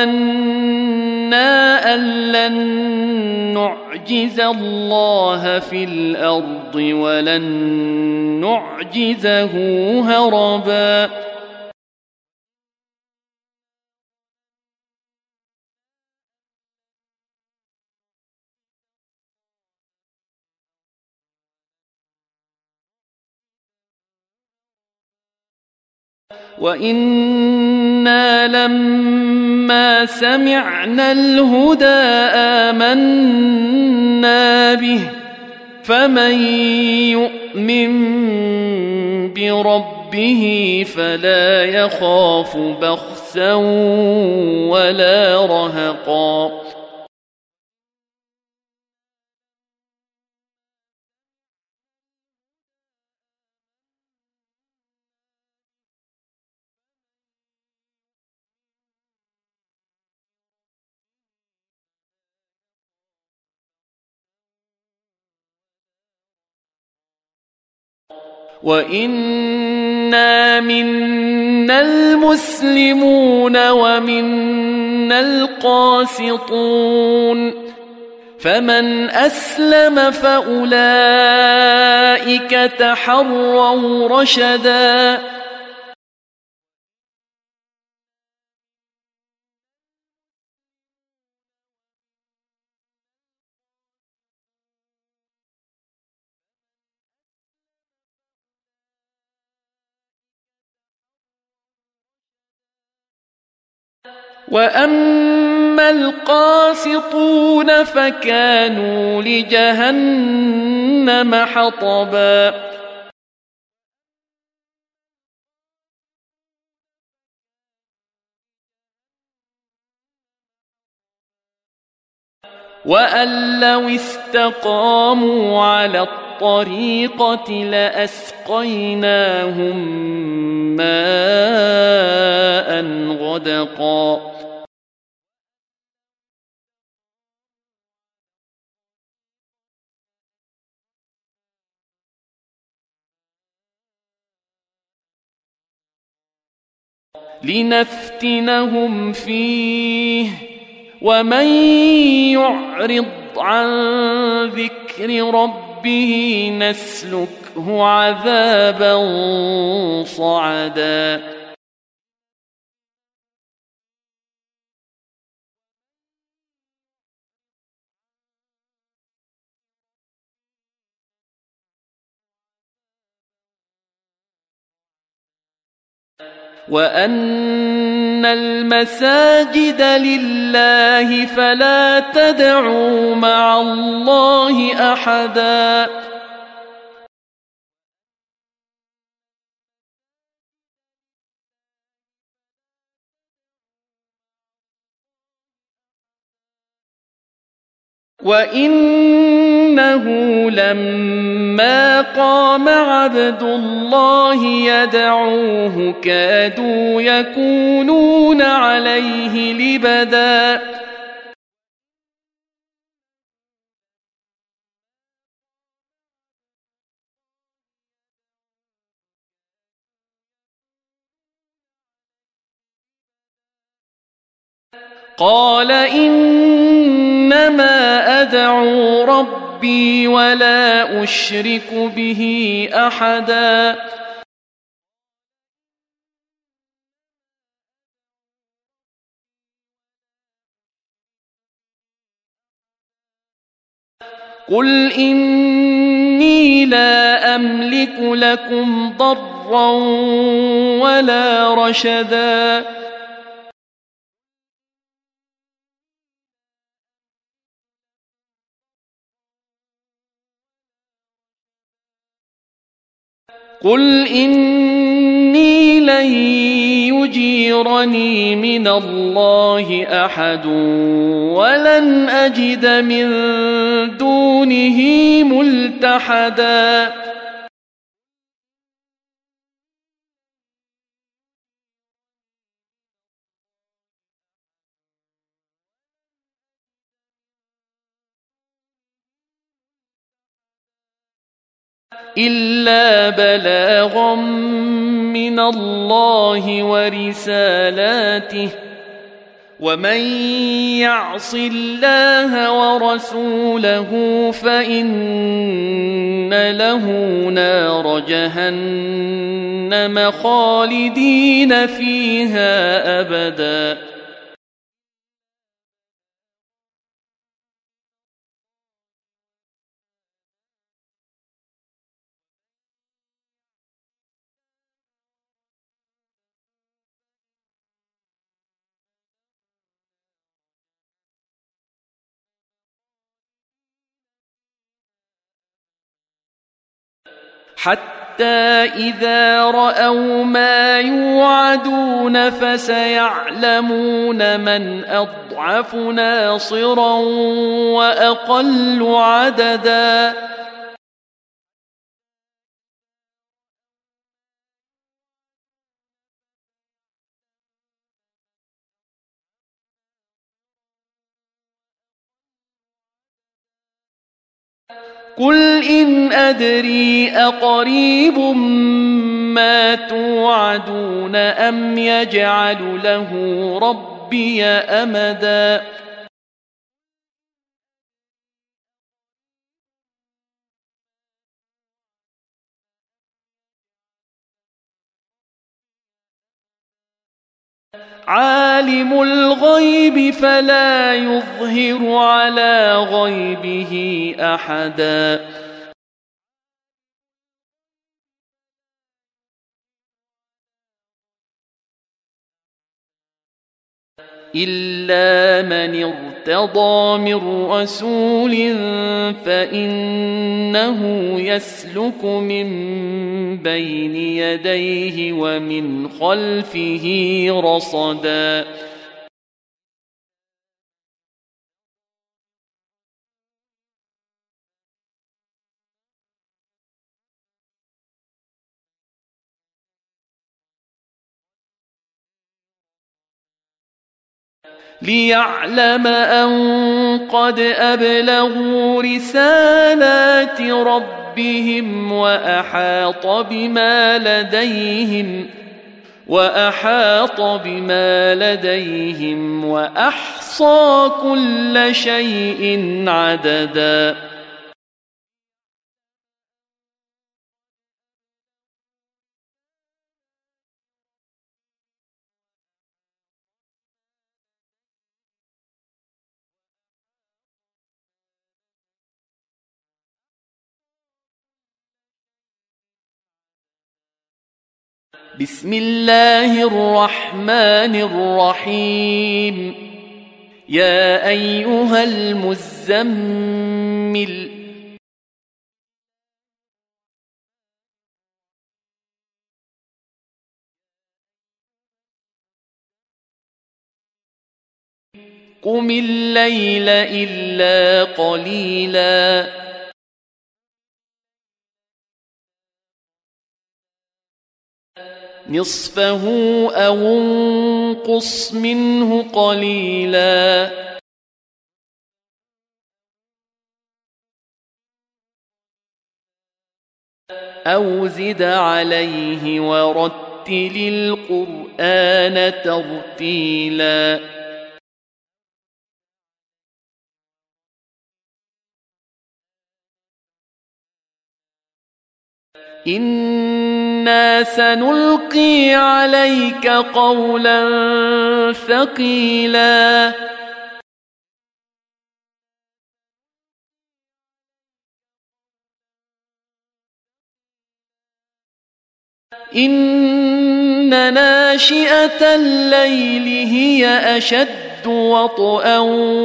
ظننا أن لن نعجز الله في الأرض ولن نعجزه هربا وإنا لما سمعنا الهدى آمنا به فمن يؤمن بربه فلا يخاف بخسا ولا رهقا وإنا منا المسلمون ومنا القاسطون فمن أسلم فأولئك تحروا رشدا وأما القاسطون فكانوا لجهنم حطبا وأن لو استقاموا على الطريقة لأسقيناهم ماء غدقا لنفتنهم فيه ومن يعرض عن ذكر ربه نسلكه عذابا صعدا وأن المساجد لله فلا تدعوا مع الله أحدا وإنه لما قام عبد الله يدعوه كادوا يكونون عليه لبدا قال إنما أدعو ربي ولا أشرك به أحدا قل إني لا أملك لكم ضرا ولا رشدا قل إني لن يجيرني من الله أحد ولن أجد من دونه ملتحدا إلا بلاغا من الله ورسالاته ومن يعص الله ورسوله فإن له نار جهنم خالدين فيها أبدا حتى إذا رأوا ما يوعدون فسيعلمون من أضعف ناصرا وأقل عددا قل إن أدري أقريب ما توعدون أم يجعل له ربي أمدا عالم الغيب فلا يظهر على غيبه أحدا إلا من ارتضى من رسول فإنه يسلك من بين يديه ومن خلفه رصدا ليعلم أن قد أبلغوا رسالات ربهم وأحاط بما لديهم وأحاط بما لديهم وأحصى كل شيء عددا بسم الله الرحمن الرحيم يا أيها المزمل قم الليل إلا قليلا نصفه أو انقص منه قليلا أو زد عليه ورتل القرآن ترتيلا إنا سنلقي عليك قولا ثقيلا إن ناشئة الليل هي أشد وطئا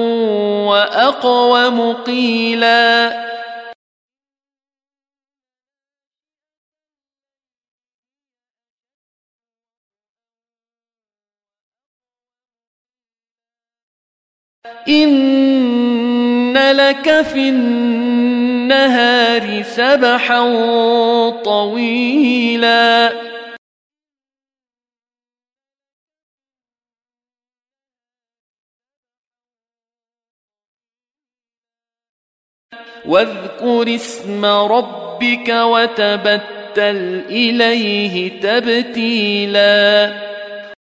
وأقوم قيلا إن لك في النهار سبحا طويلا واذكر اسم ربك وتبتل إليه تبتيلا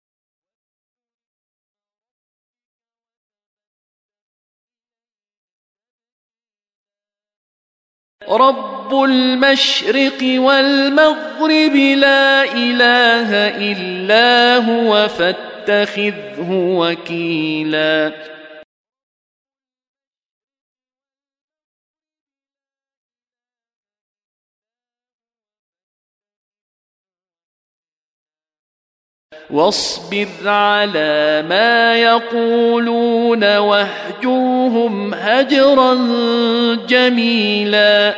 رب المشرق والمغرب لا إله إلا هو فاتخذه وكيلا واصبر على ما يقولون واهجرهم هجرا جميلا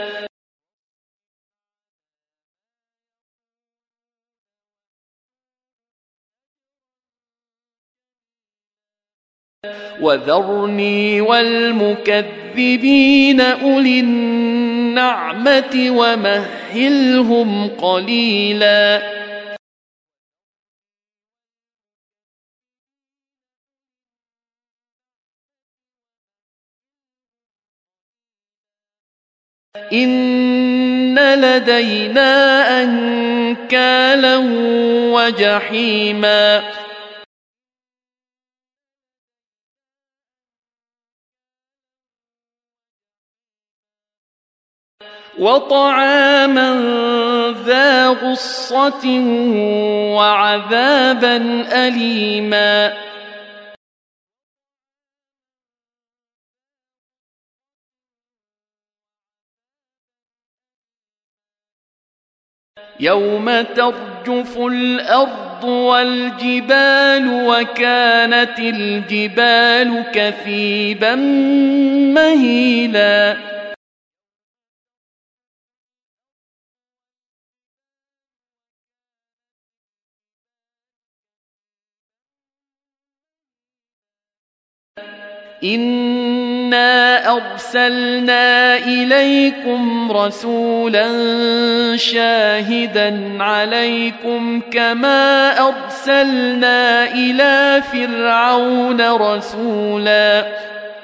وذرني والمكذبين أولي النعمة ومهلهم قليلا إن لدينا أنكالا وجحيما وطعاما ذا غصة وعذابا أليما يوم ترجف الأرض والجبال وكانت الجبال كثيبا مهيلا إنا أرسلنا إليكم رسولا شاهدا عليكم كما أرسلنا إلى فرعون رسولا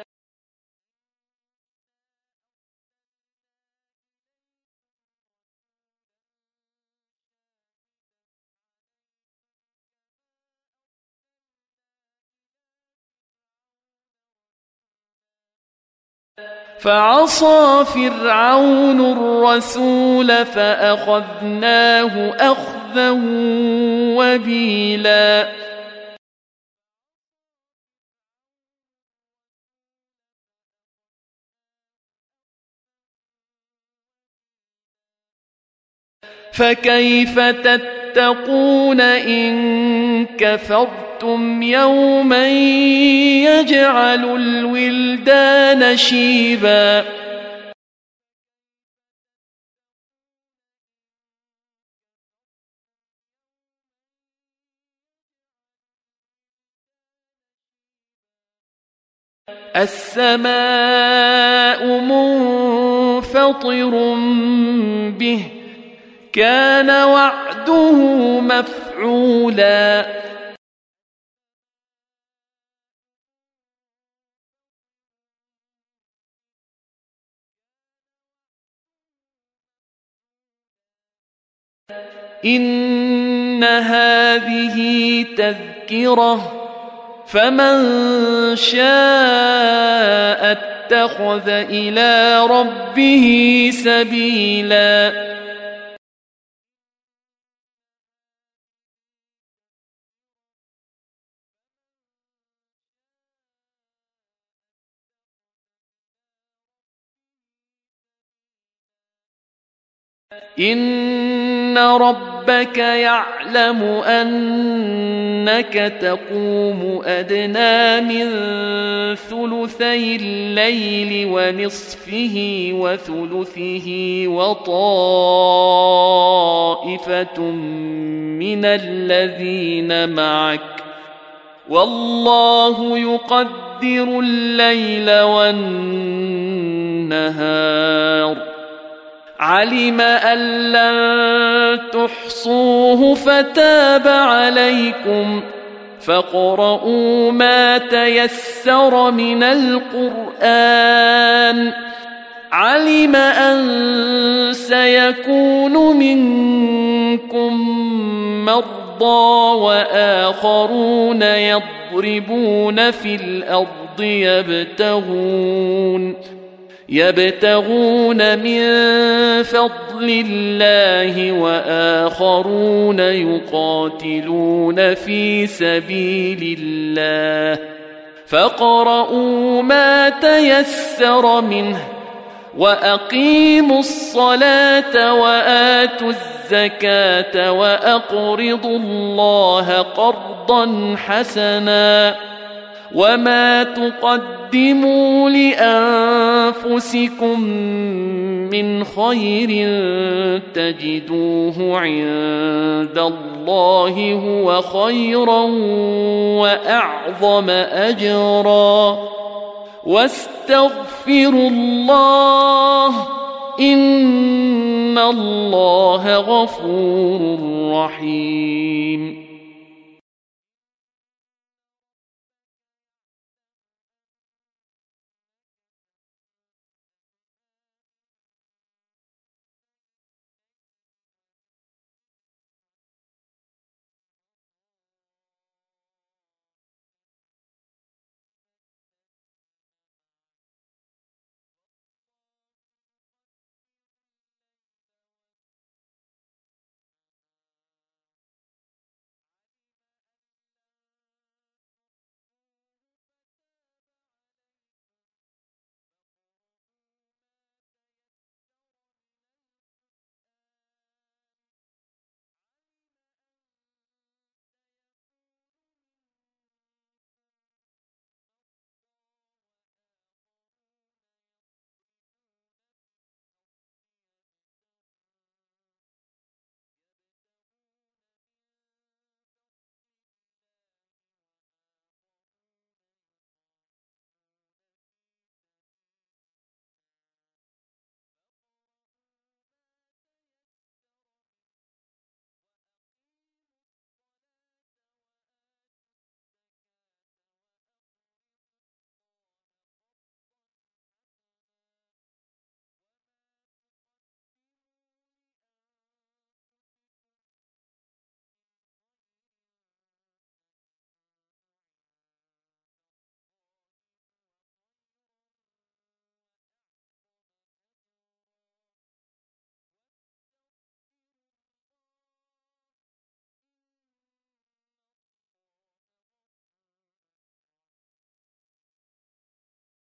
فعصى فرعون الرسول فأخذناه أخذا وبيلا فكيف تتقون إن كفرتم يوما يجعل الولدان شيبا السماء منفطر به كان وعده مفعولا إن هذه تذكرة فمن شاء اتخذ إلى ربه سبيلا إن ربك يعلم أنك تقوم أدنى من ثلثي الليل ونصفه وثلثه وطائفة من الذين معك والله يقدر الليل والنهار علم أن لن تحصوه فتاب عليكم فاقرؤوا ما تيسر من القرآن علم أن سيكون منكم مرضى وآخرون يضربون في الأرض يبتغون يبتغون من فضل الله وآخرون يقاتلون في سبيل الله فاقرؤوا ما تيسر منه وأقيموا الصلاة وآتوا الزكاة وأقرضوا الله قرضا حسنا وما تقدموا لأنفسكم من خير تجدوه عند الله هو خيرا وأعظم أجرا واستغفروا الله إن الله غفور رحيم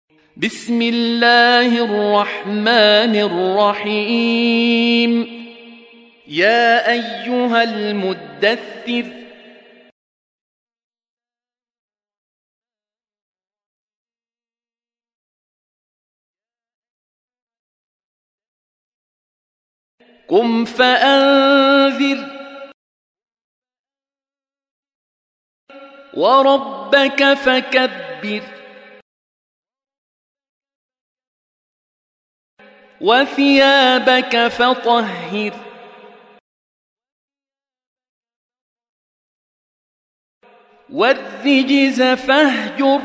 بسم الله الرحمن الرحيم يا أيها المدثر قم فأنذر وربك فكبر وثيابك فطهر والرجز فاهجر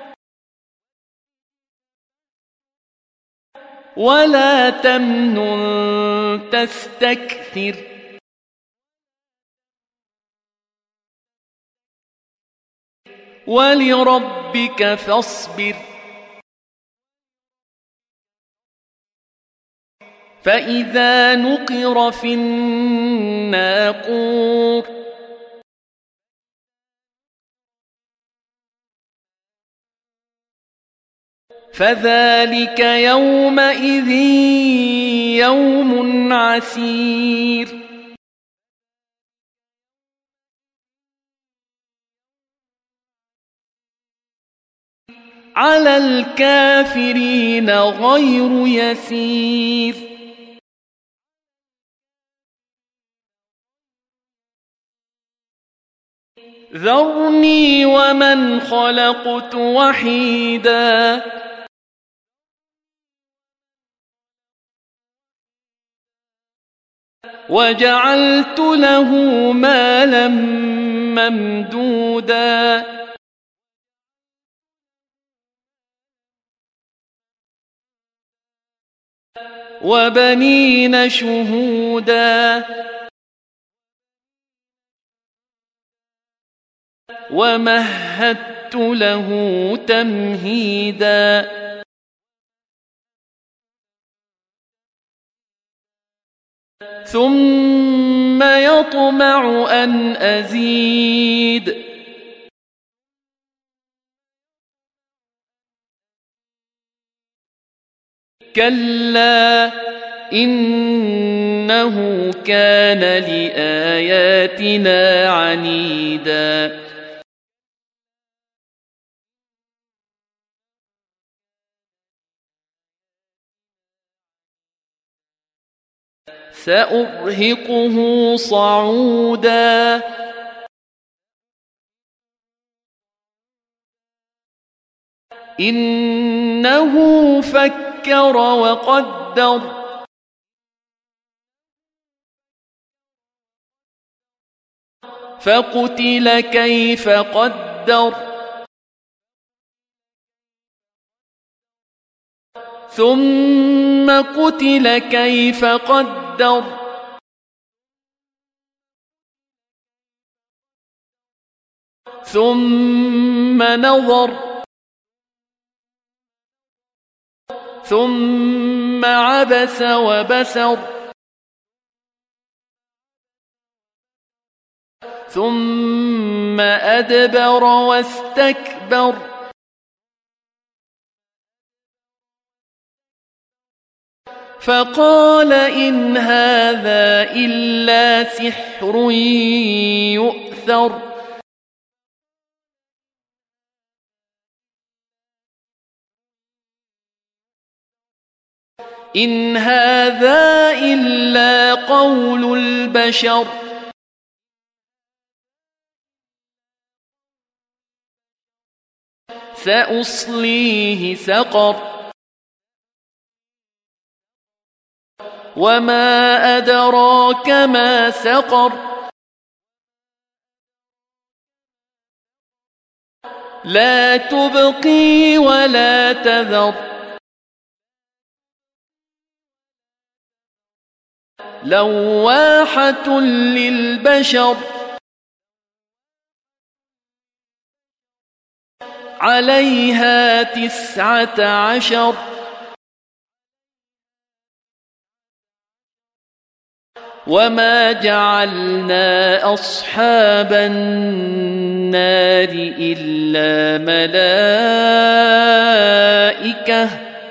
ولا تمنن تستكثر ولربك فاصبر فإذا نقر في الناقور فذلك يومئذ يوم عسير على الكافرين غير يسير ذرني ومن خلقت وحيدا وجعلت له مالا ممدودا وبنين شهودا ومهدت له تمهيدا ثم يطمع أن أزيد كلا إنه كان لآياتنا عنيدا سأرهقه صعودا إنه فكر وقدر فقتل كيف قدر ثم قتل كيف قدر ثم نظر ثم عبس وبسر ثم أدبر واستكبر فقال إن هذا إلا سحر يؤثر إن هذا إلا قول البشر سأصليه سقر وما أدراك ما سقر لا تبقي ولا تذر لواحة للبشر عليها تسعة عشر وما جعلنا أصحاب النار إلا ملائكة الآية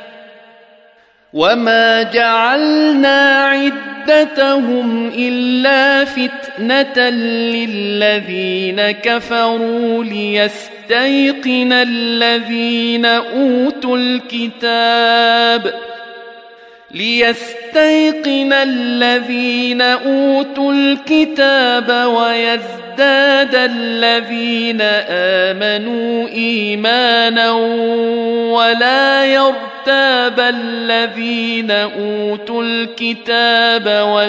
وما جعلنا عدتهم إلا فتنة للذين كفروا ليستيقن الذين أوتوا الكتاب ليستيقن الذين أوتوا الكتاب ويزداد الذين آمنوا إيمانا ولا يرتاب الذين أوتوا الكتاب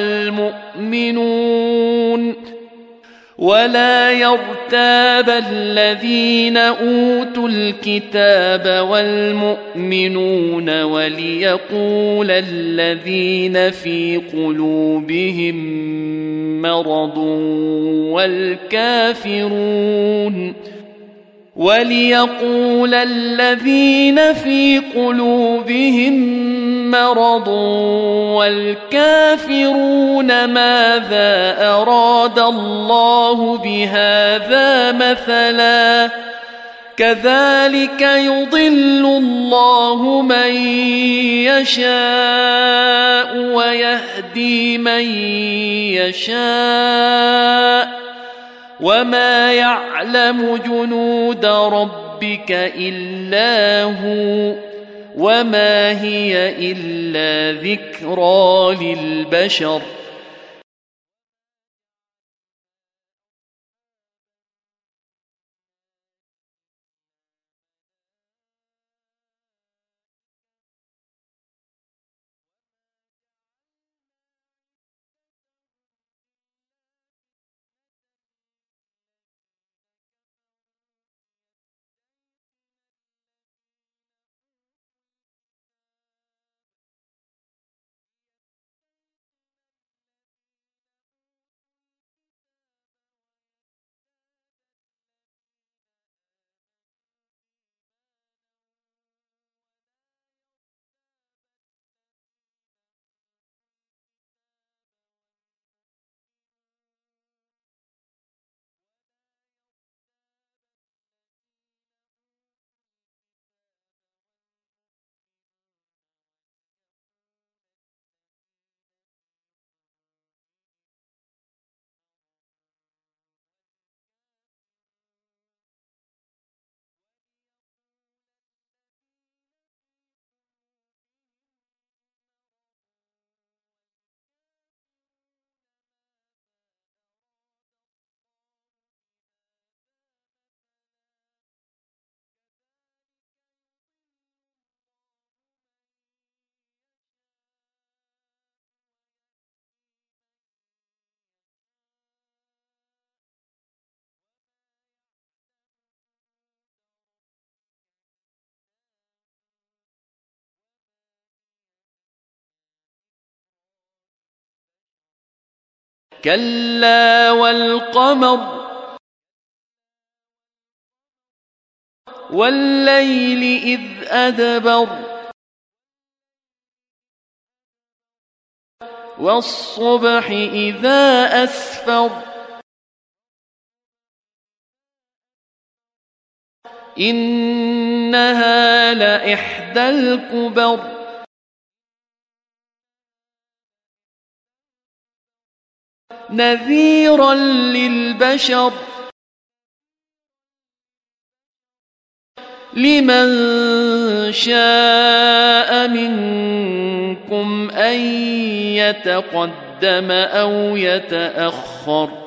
والمؤمنون ولا يرتاب الذين أوتوا الكتاب والمؤمنون وليقول الذين في قلوبهم مرض والكافرون وليقول الذين في قلوبهم مرض والكافرون ماذا أراد الله بهذا مثلا كذلك يضل الله من يشاء ويهدي من يشاء وما يعلم جنود ربك إلا هو وما هي إلا ذكرى للبشر كلا والقمر والليل إذ أدبر والصبح إذا أسفر إنها لإحدى الكبر نذيرا للبشر لمن شاء منكم أن يتقدم أو يتأخر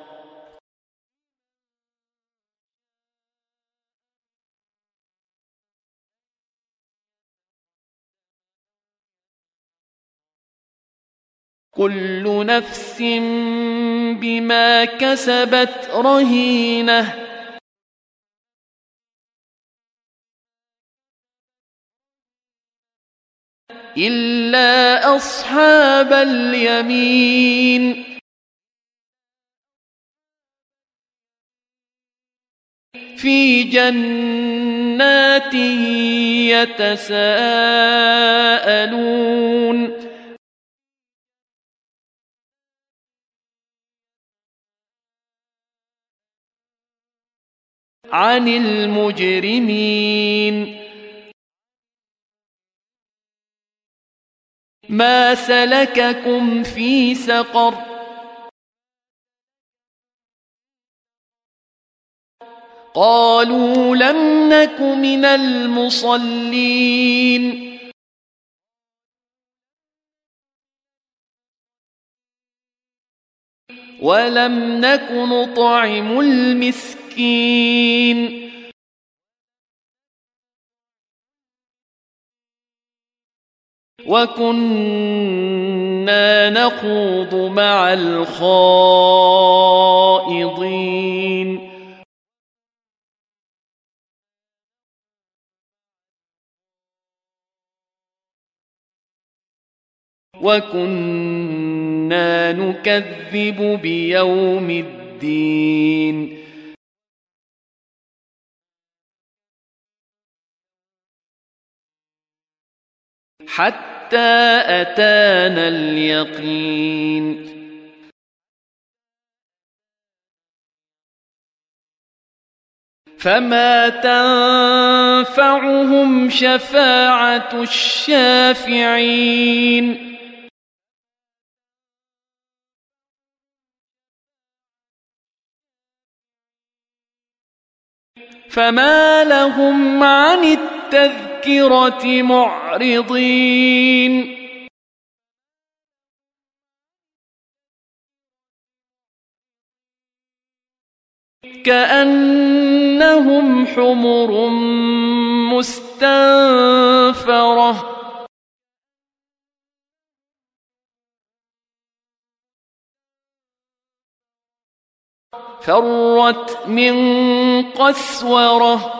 كل نفس بما كسبت رهينة إلا أصحاب اليمين في جنات يتساءلون عن المجرمين ما سلككم في سقر قالوا لم نك من المصلين ولم نك نطعم المسكين وكنا نخوض مع الخائضين وكنا نكذب بيوم الدين حتى أتانا اليقين فما تنفعهم شفاعة الشافعين فما لهم عن التذكرة معرضين كأنهم حمر مستنفرة فرت من قسورة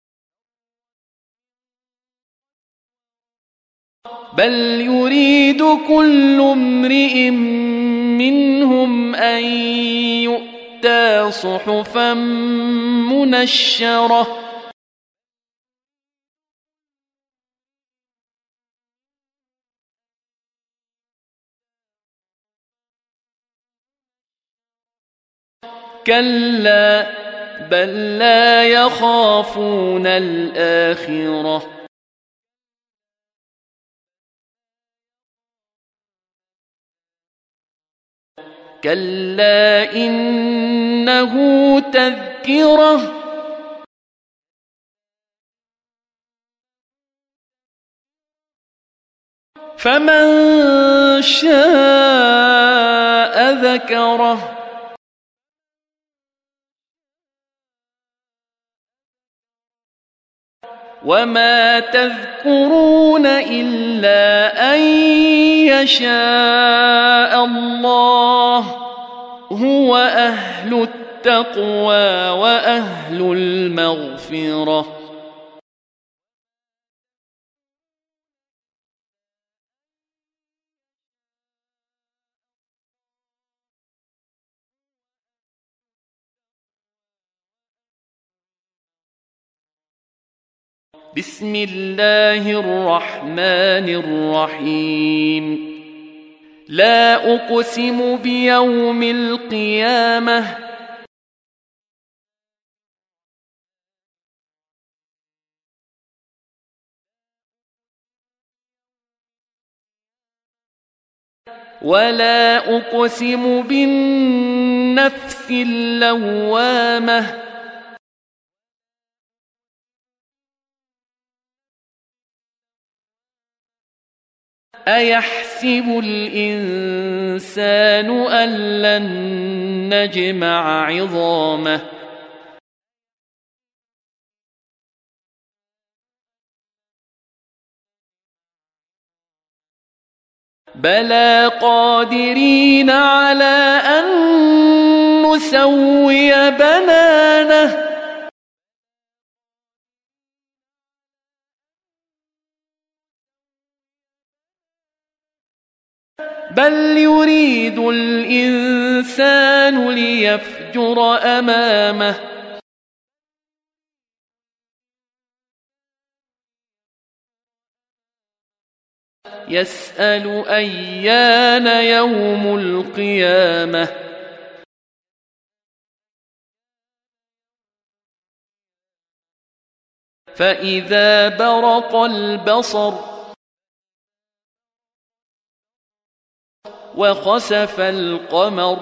بل يريد كل امرئ منهم أن يؤتى صحفا منشرة كلا بل لا يخافون الآخرة كلا إنه تذكرة فمن شاء ذكره وما تذكرون إلا أن يشاء الله هو أهل التقوى وأهل المغفرة بسم الله الرحمن الرحيم لا أقسم بيوم القيامة ولا أقسم بالنفس اللوامة أيحسب الإنسان أن لن نجمع عظامه بلى قادرين على أن نسوي بنانه بل يريد الإنسان ليفجر أمامه يسأل أيان يوم القيامة فإذا برق البصر وخسف القمر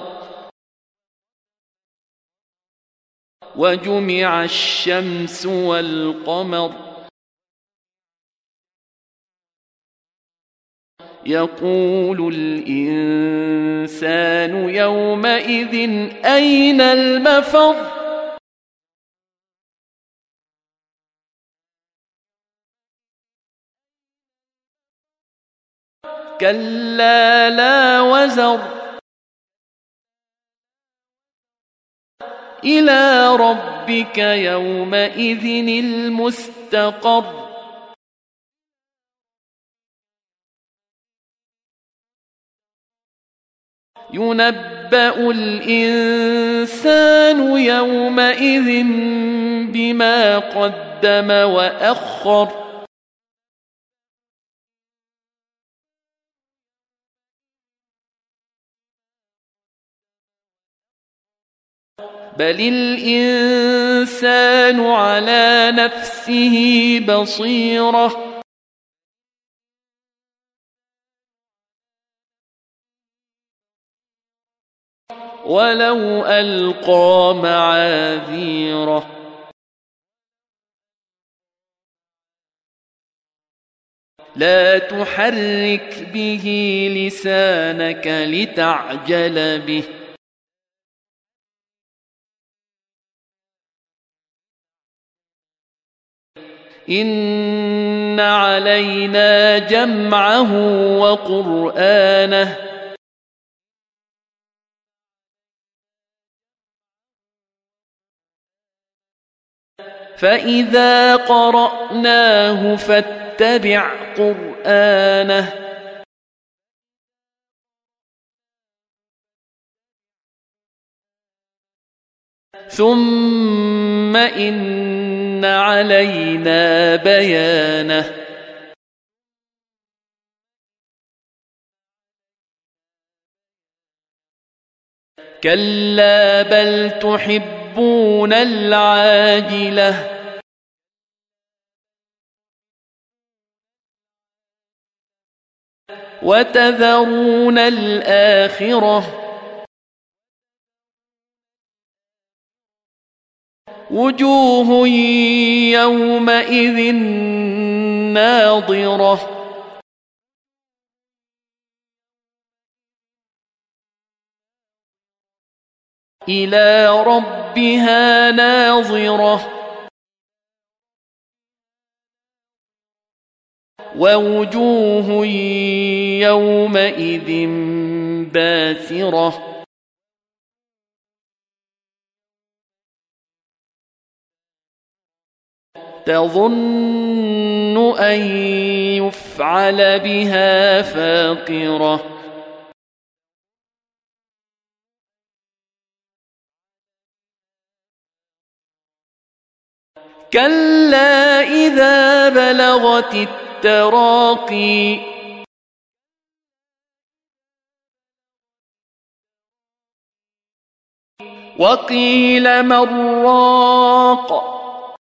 وجمع الشمس والقمر يقول الإنسان يومئذ أين المفر كلا لا وزر إلى ربك يومئذ المستقر ينبأ الإنسان يومئذ بما قدم وأخر بل الإنسان على نفسه بصيرة ولو ألقى معاذيره لا تحرك به لسانك لتعجل به إن علينا جمعه وقرآنه فإذا قرأناه فاتبع قرآنه ثم إن علينا بيانه كلا بل تحبون العاجلة وتذرون الآخرة وجوه يومئذ ناضرة إلى ربها ناظرة ووجوه يومئذ باسرة تظن أن يفعل بها فاقرة كلا إذا بلغت التراقي وقيل من راق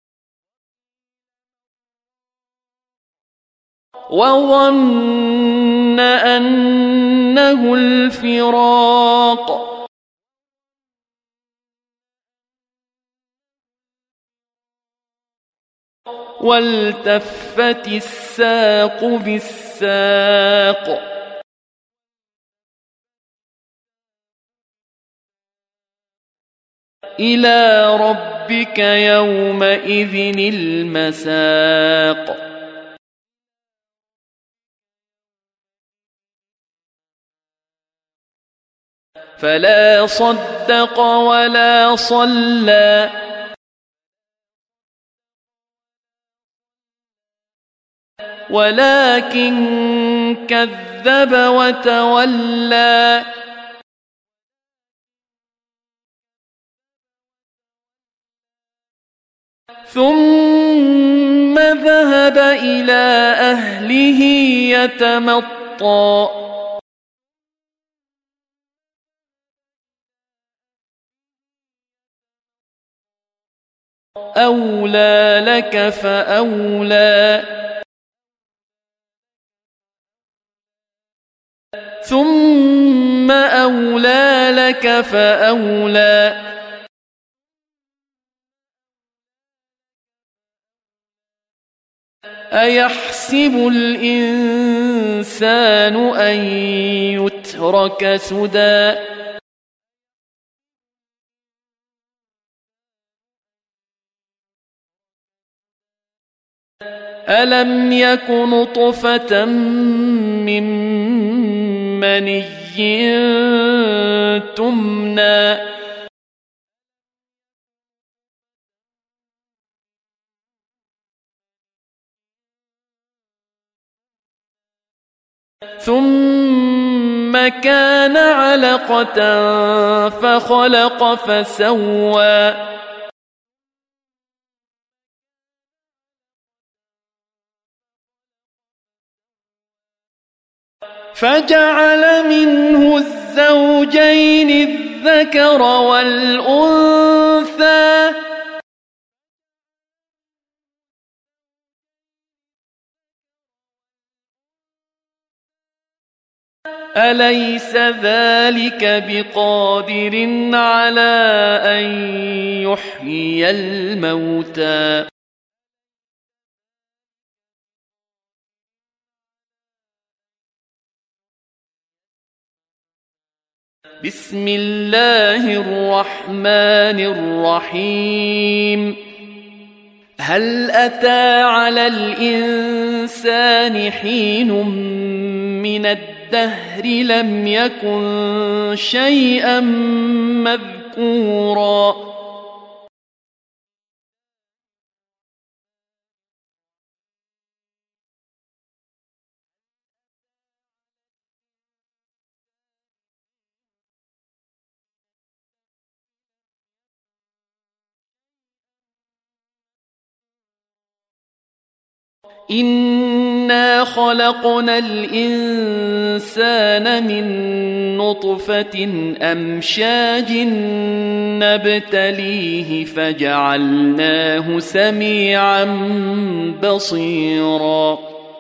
وظن أنه الفراق والتفت الساق بالساق إلى ربك يومئذ المساق فلا صدق ولا صلى ولكن كذب وتولى ثم ذهب إلى أهله يتمطى أولى لك فأولى ثم ثم أولى لك فأولى أيحسب الإنسان أن يترك سدى ألم يك نطفة من مني تمنى ثم كان علقة فخلق فسوى فجعل منه الزوجين الذكر والأنثى أليس ذلك بقادر على أن يحيي الموتى بسم الله الرحمن الرحيم هل أتى على الإنسان حين من الدهر لم يكن شيئا مذكورا إنا خلقنا الإنسان من نطفة أمشاج نبتليه فجعلناه سميعا بصيرا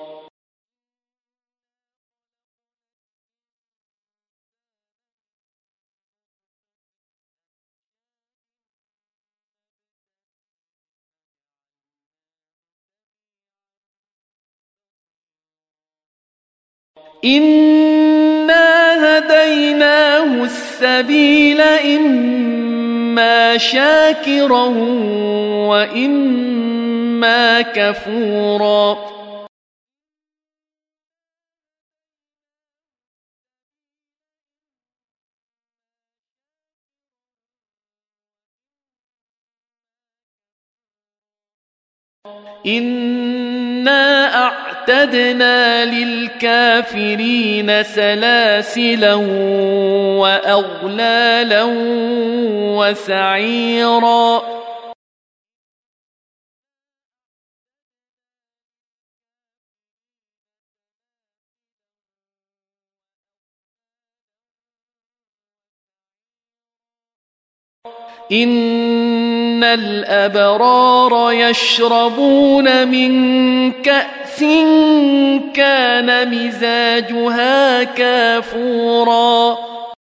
إنا هديناه السبيل إما شاكرا وإما كفورا إنا أعتدنا للكافرين سلاسلا وأغلالا وسعيرا إن الأبرار يشربون من كأس كان مزاجها كافورا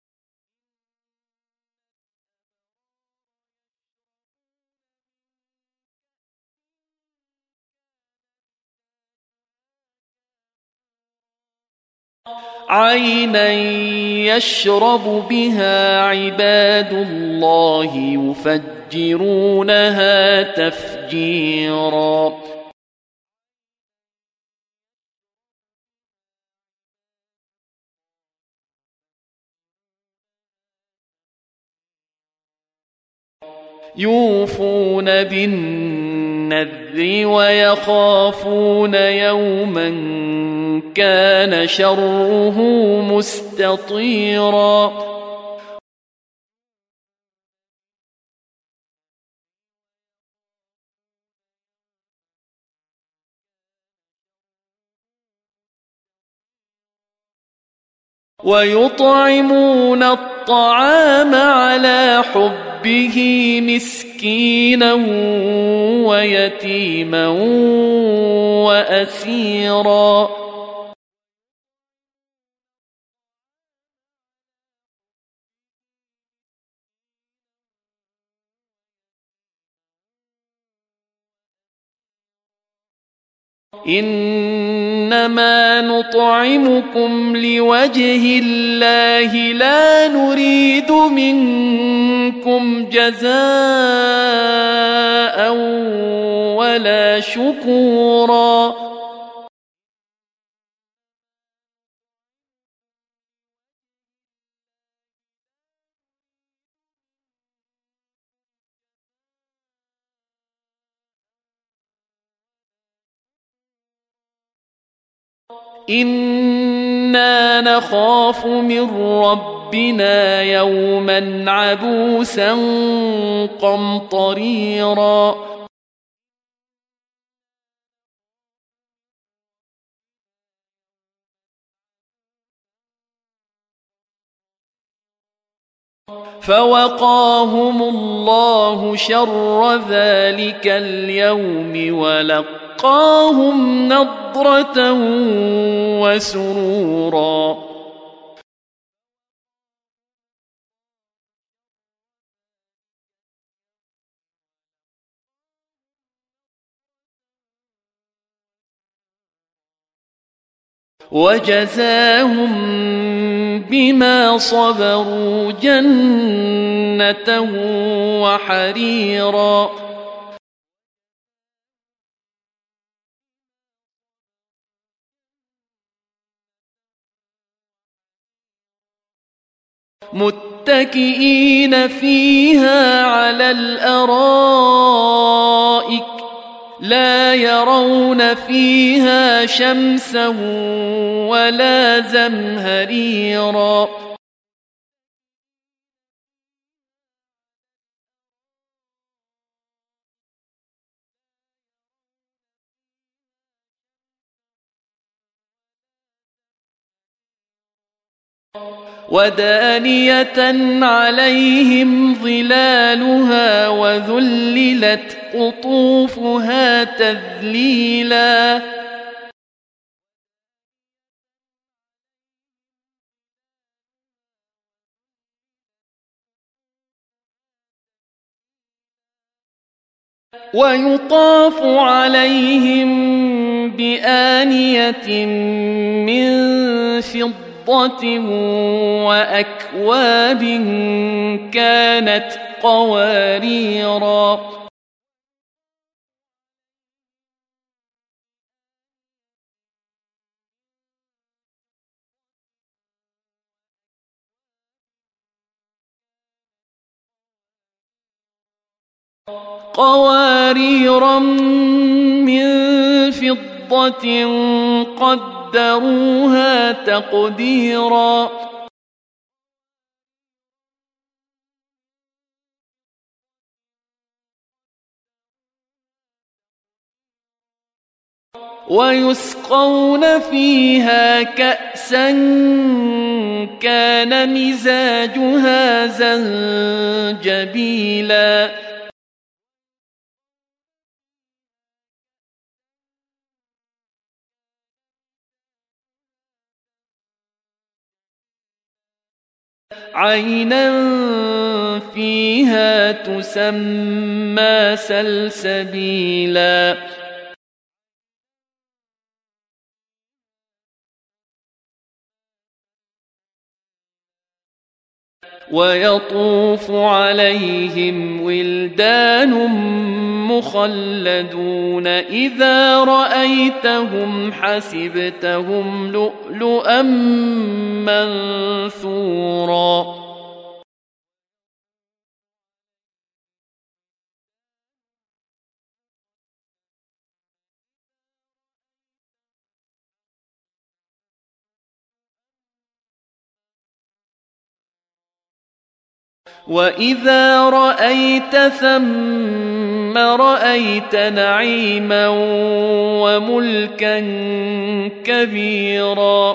عينا يشرب بها عباد الله يفجرونها تفجيرا يوفون بالنذر ويخافون يوما كان شره مستطيرا ويطعمون الطعام على حبه مسكينا ويتيما وأسيرا إنما نطعمكم لوجه الله لا نريد منكم جزاء ولا شكورا إنا نخاف من ربنا يوما عبوسا قمطريرا فوقاهم الله شر ذلك اليوم ولقاهم نضرة وسرورا وجزاهم بما صبروا جنة وحريرا متكئين فيها على الأرائك لا يرون فيها شمسا ولا زمهريرا ودانية عليهم ظلالها وذللت قطوفها تذليلا ويطاف عليهم بآنية من فضة وأكواب كانت قواريرا قواريرا من فضة قدروها تقديرا ويسقون فيها كأسا كان مزاجها زنجبيلا عينا فيها تسمى سلسبيلا ويطوف عليهم ولدان مخلدون إذا رأيتهم حسبتهم لؤلؤا منثورا وإذا رأيت ثم رأيت نعيما وملكا كبيرا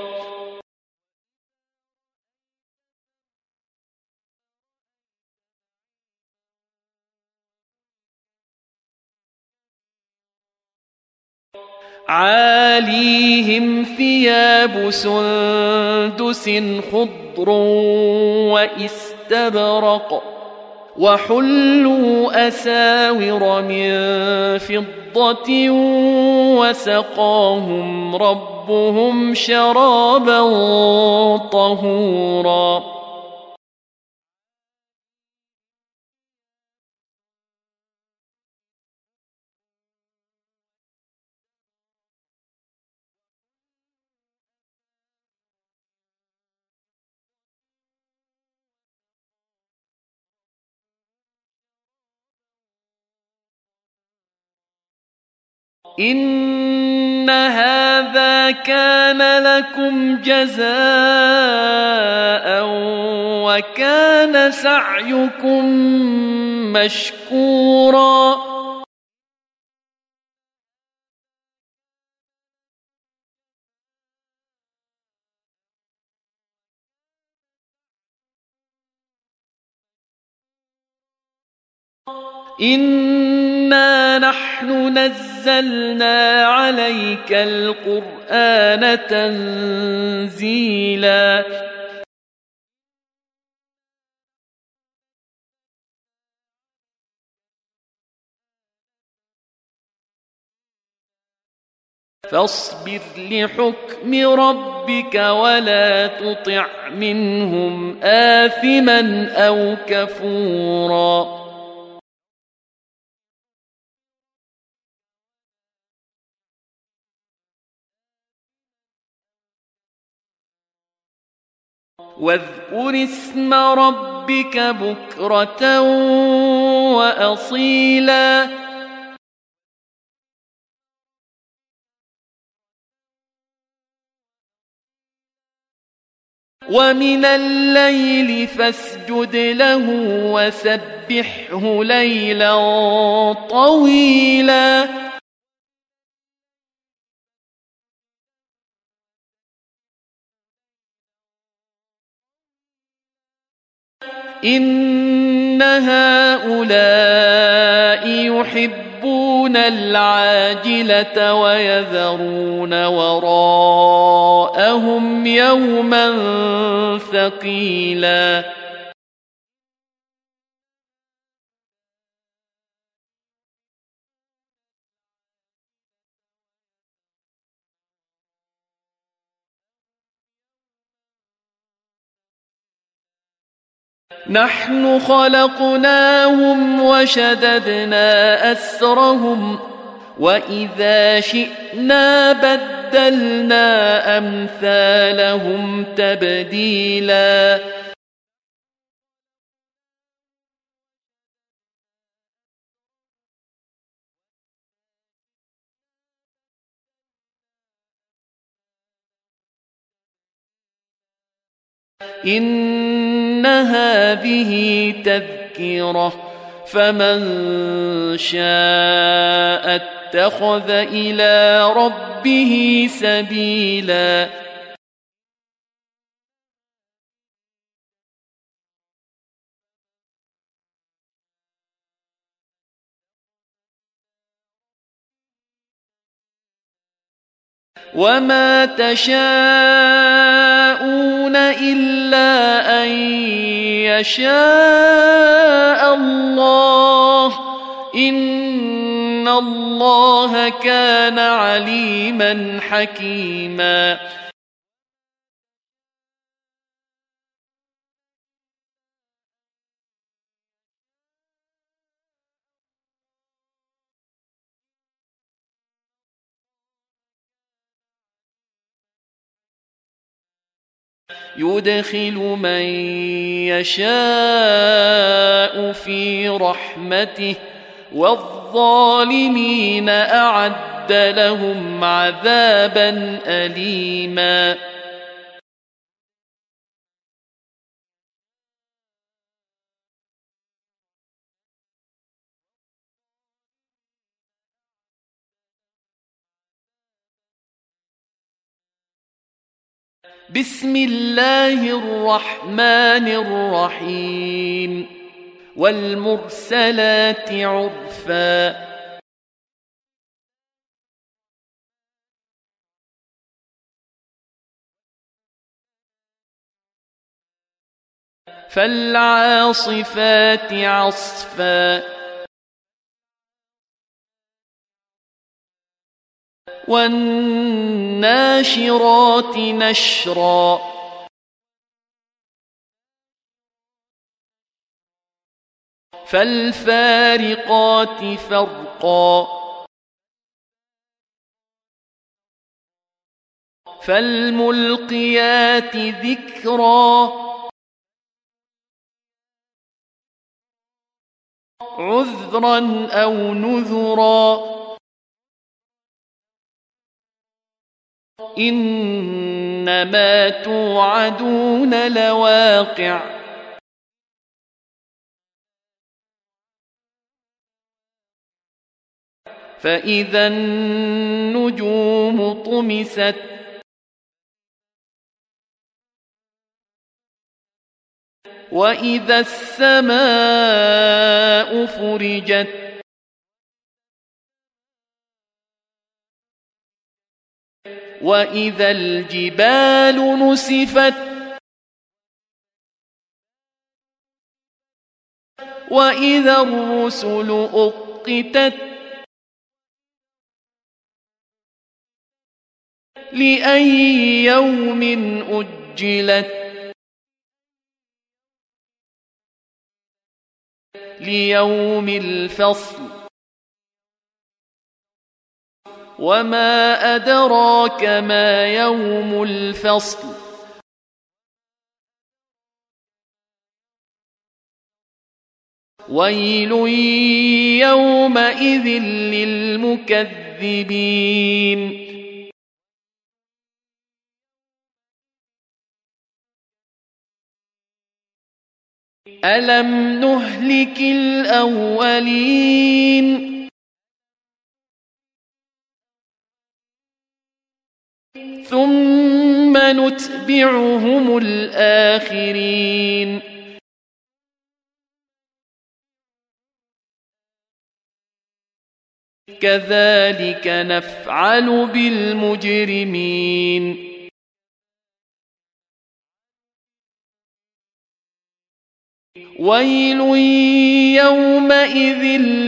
عاليهم ثياب سندس خضر واستبرق وحلوا أساور من فضة فضة وسقاهم ربهم شرابا طهورا. إن هذا كان لكم جزاء وكان سعيكم مشكورا. إنا نحن نزلنا عليك القرآن تنزيلا. فاصبر لحكم ربك ولا تطع منهم آثما أو كفورا. واذكر اسم ربك بكرة وأصيلا. ومن الليل فاسجد له وسبحه ليلا طويلا. إن هؤلاء يحبون العاجلة ويذرون وراءهم يوما ثقيلا. نحن خلقناهم وشددنا أسرهم وإذا شئنا بدلنا أمثالهم تبديلا. إن هذه تذكرة فمن شاء اتخذ إلى ربه سبيلا. وما تشاءون إلا أن يشاء الله إن الله كان عليما حكيما. يدخل من يشاء في رحمته والظالمين أعد لهم عذابا أليما. بسم الله الرحمن الرحيم والمرسلات عرفا فالعاصفات عصفا والناشرات نشرا فالفارقات فرقا فالملقيات ذكرا عذرا أو نذرا إنما توعدون لواقع فإذا النجوم طمست وإذا السماء فرجت وإذا الجبال نسفت وإذا الرسل أقتت لأي يوم أجلت ليوم الفصل وما أدراك ما يوم الفصل ويل يومئذ للمكذبين ألم نهلك الأولين ثم نتبعهم الآخرين كذلك نفعل بالمجرمين ويل يومئذ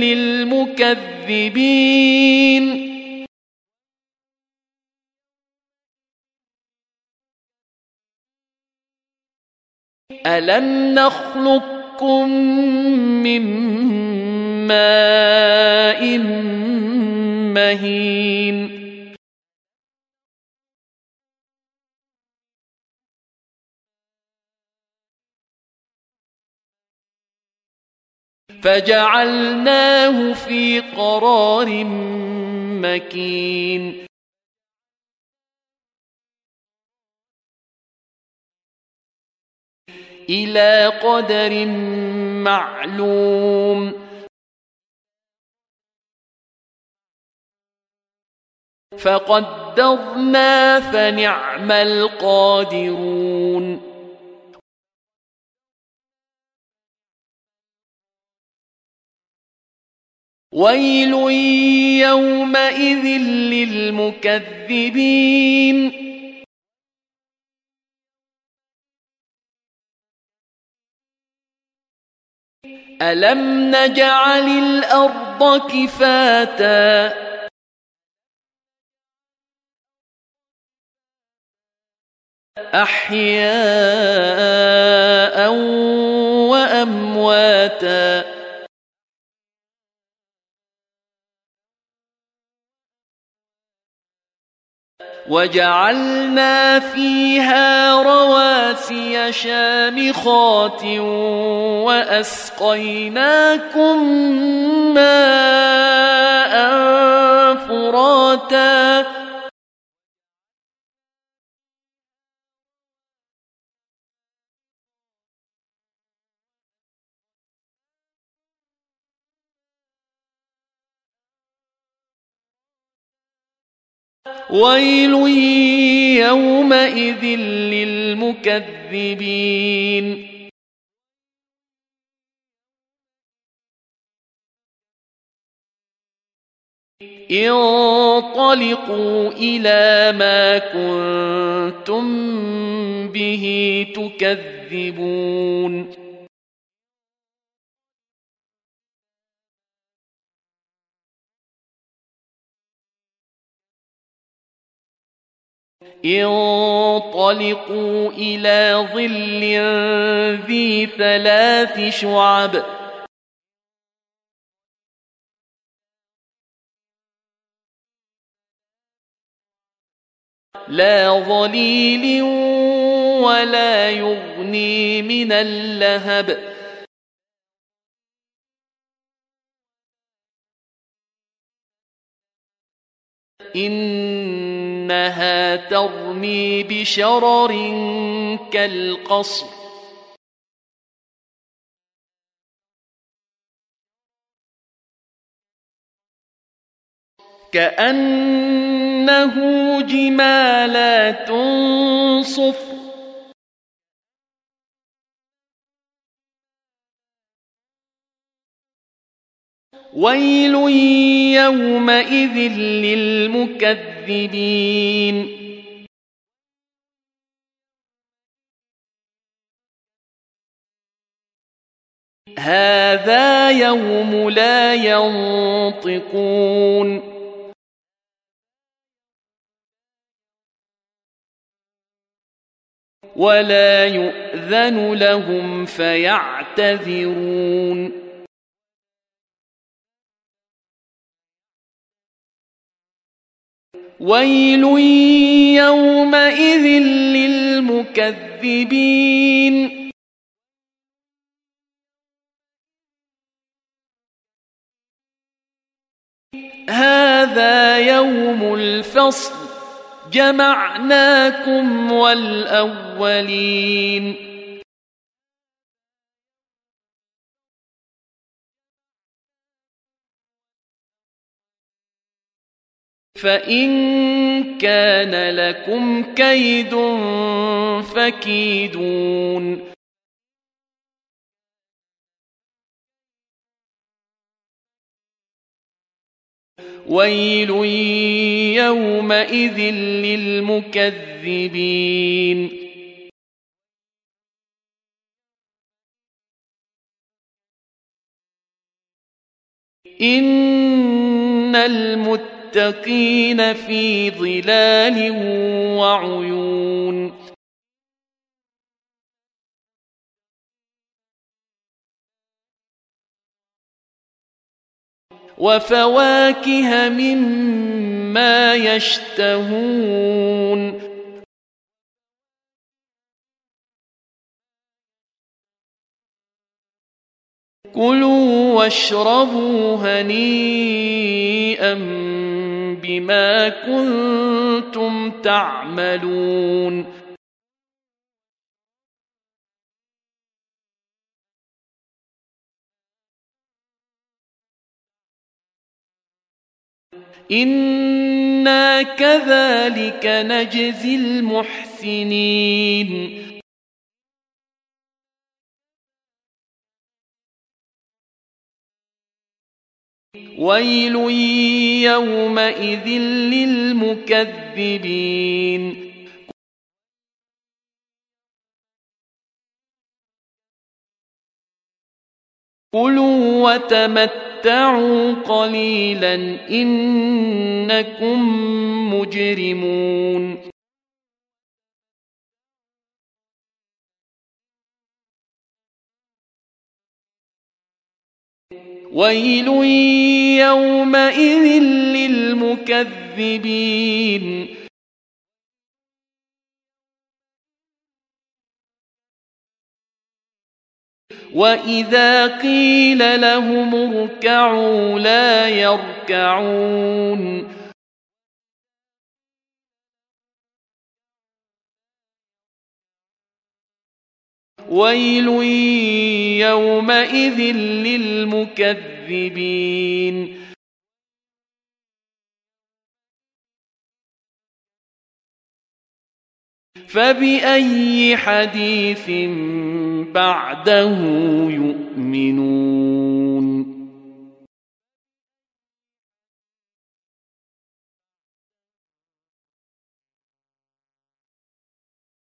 للمكذبين ألم نخلقكم من ماء مهين فجعلناه في قرار مكين إلى قدر معلوم فقدرنا فنعم القادرون ويل يومئذ للمكذبين ألم نجعل الأرض كفاتا أحياء وأمواتا وجعلنا فيها رواسي شامخات وأسقيناكم ماء فراتا ويل يومئذ للمكذبين انطلقوا إلى ما كنتم به تكذبون انطلقوا إلى ظل ذي ثلاث شعب لا ظليل ولا يغني من اللهب إنها ترمي بشرر كالقصر كأنه جمالات صفر ويل يومئذ للمكذبين هذا يوم لا ينطقون ولا يؤذن لهم فيعتذرون ويل يومئذ للمكذبين هذا يوم الفصل جمعناكم والأولين فإن كان لكم كيد فكيدون ويل يومئذ للمكذبين إن المتقين في ظلال وعيون وفواكه مما يشتهون كلوا واشربوا هنيئا بما كنتم تعملون إنا كذلك نجزي المحسنين ويل يومئذ للمكذبين كلوا وتمتعوا قليلا إنكم مجرمون ويل يومئذ للمكذبين وإذا قيل لهم اركعوا لا يركعون ويل يومئذ للمكذبين فبأي حديث بعده يؤمنون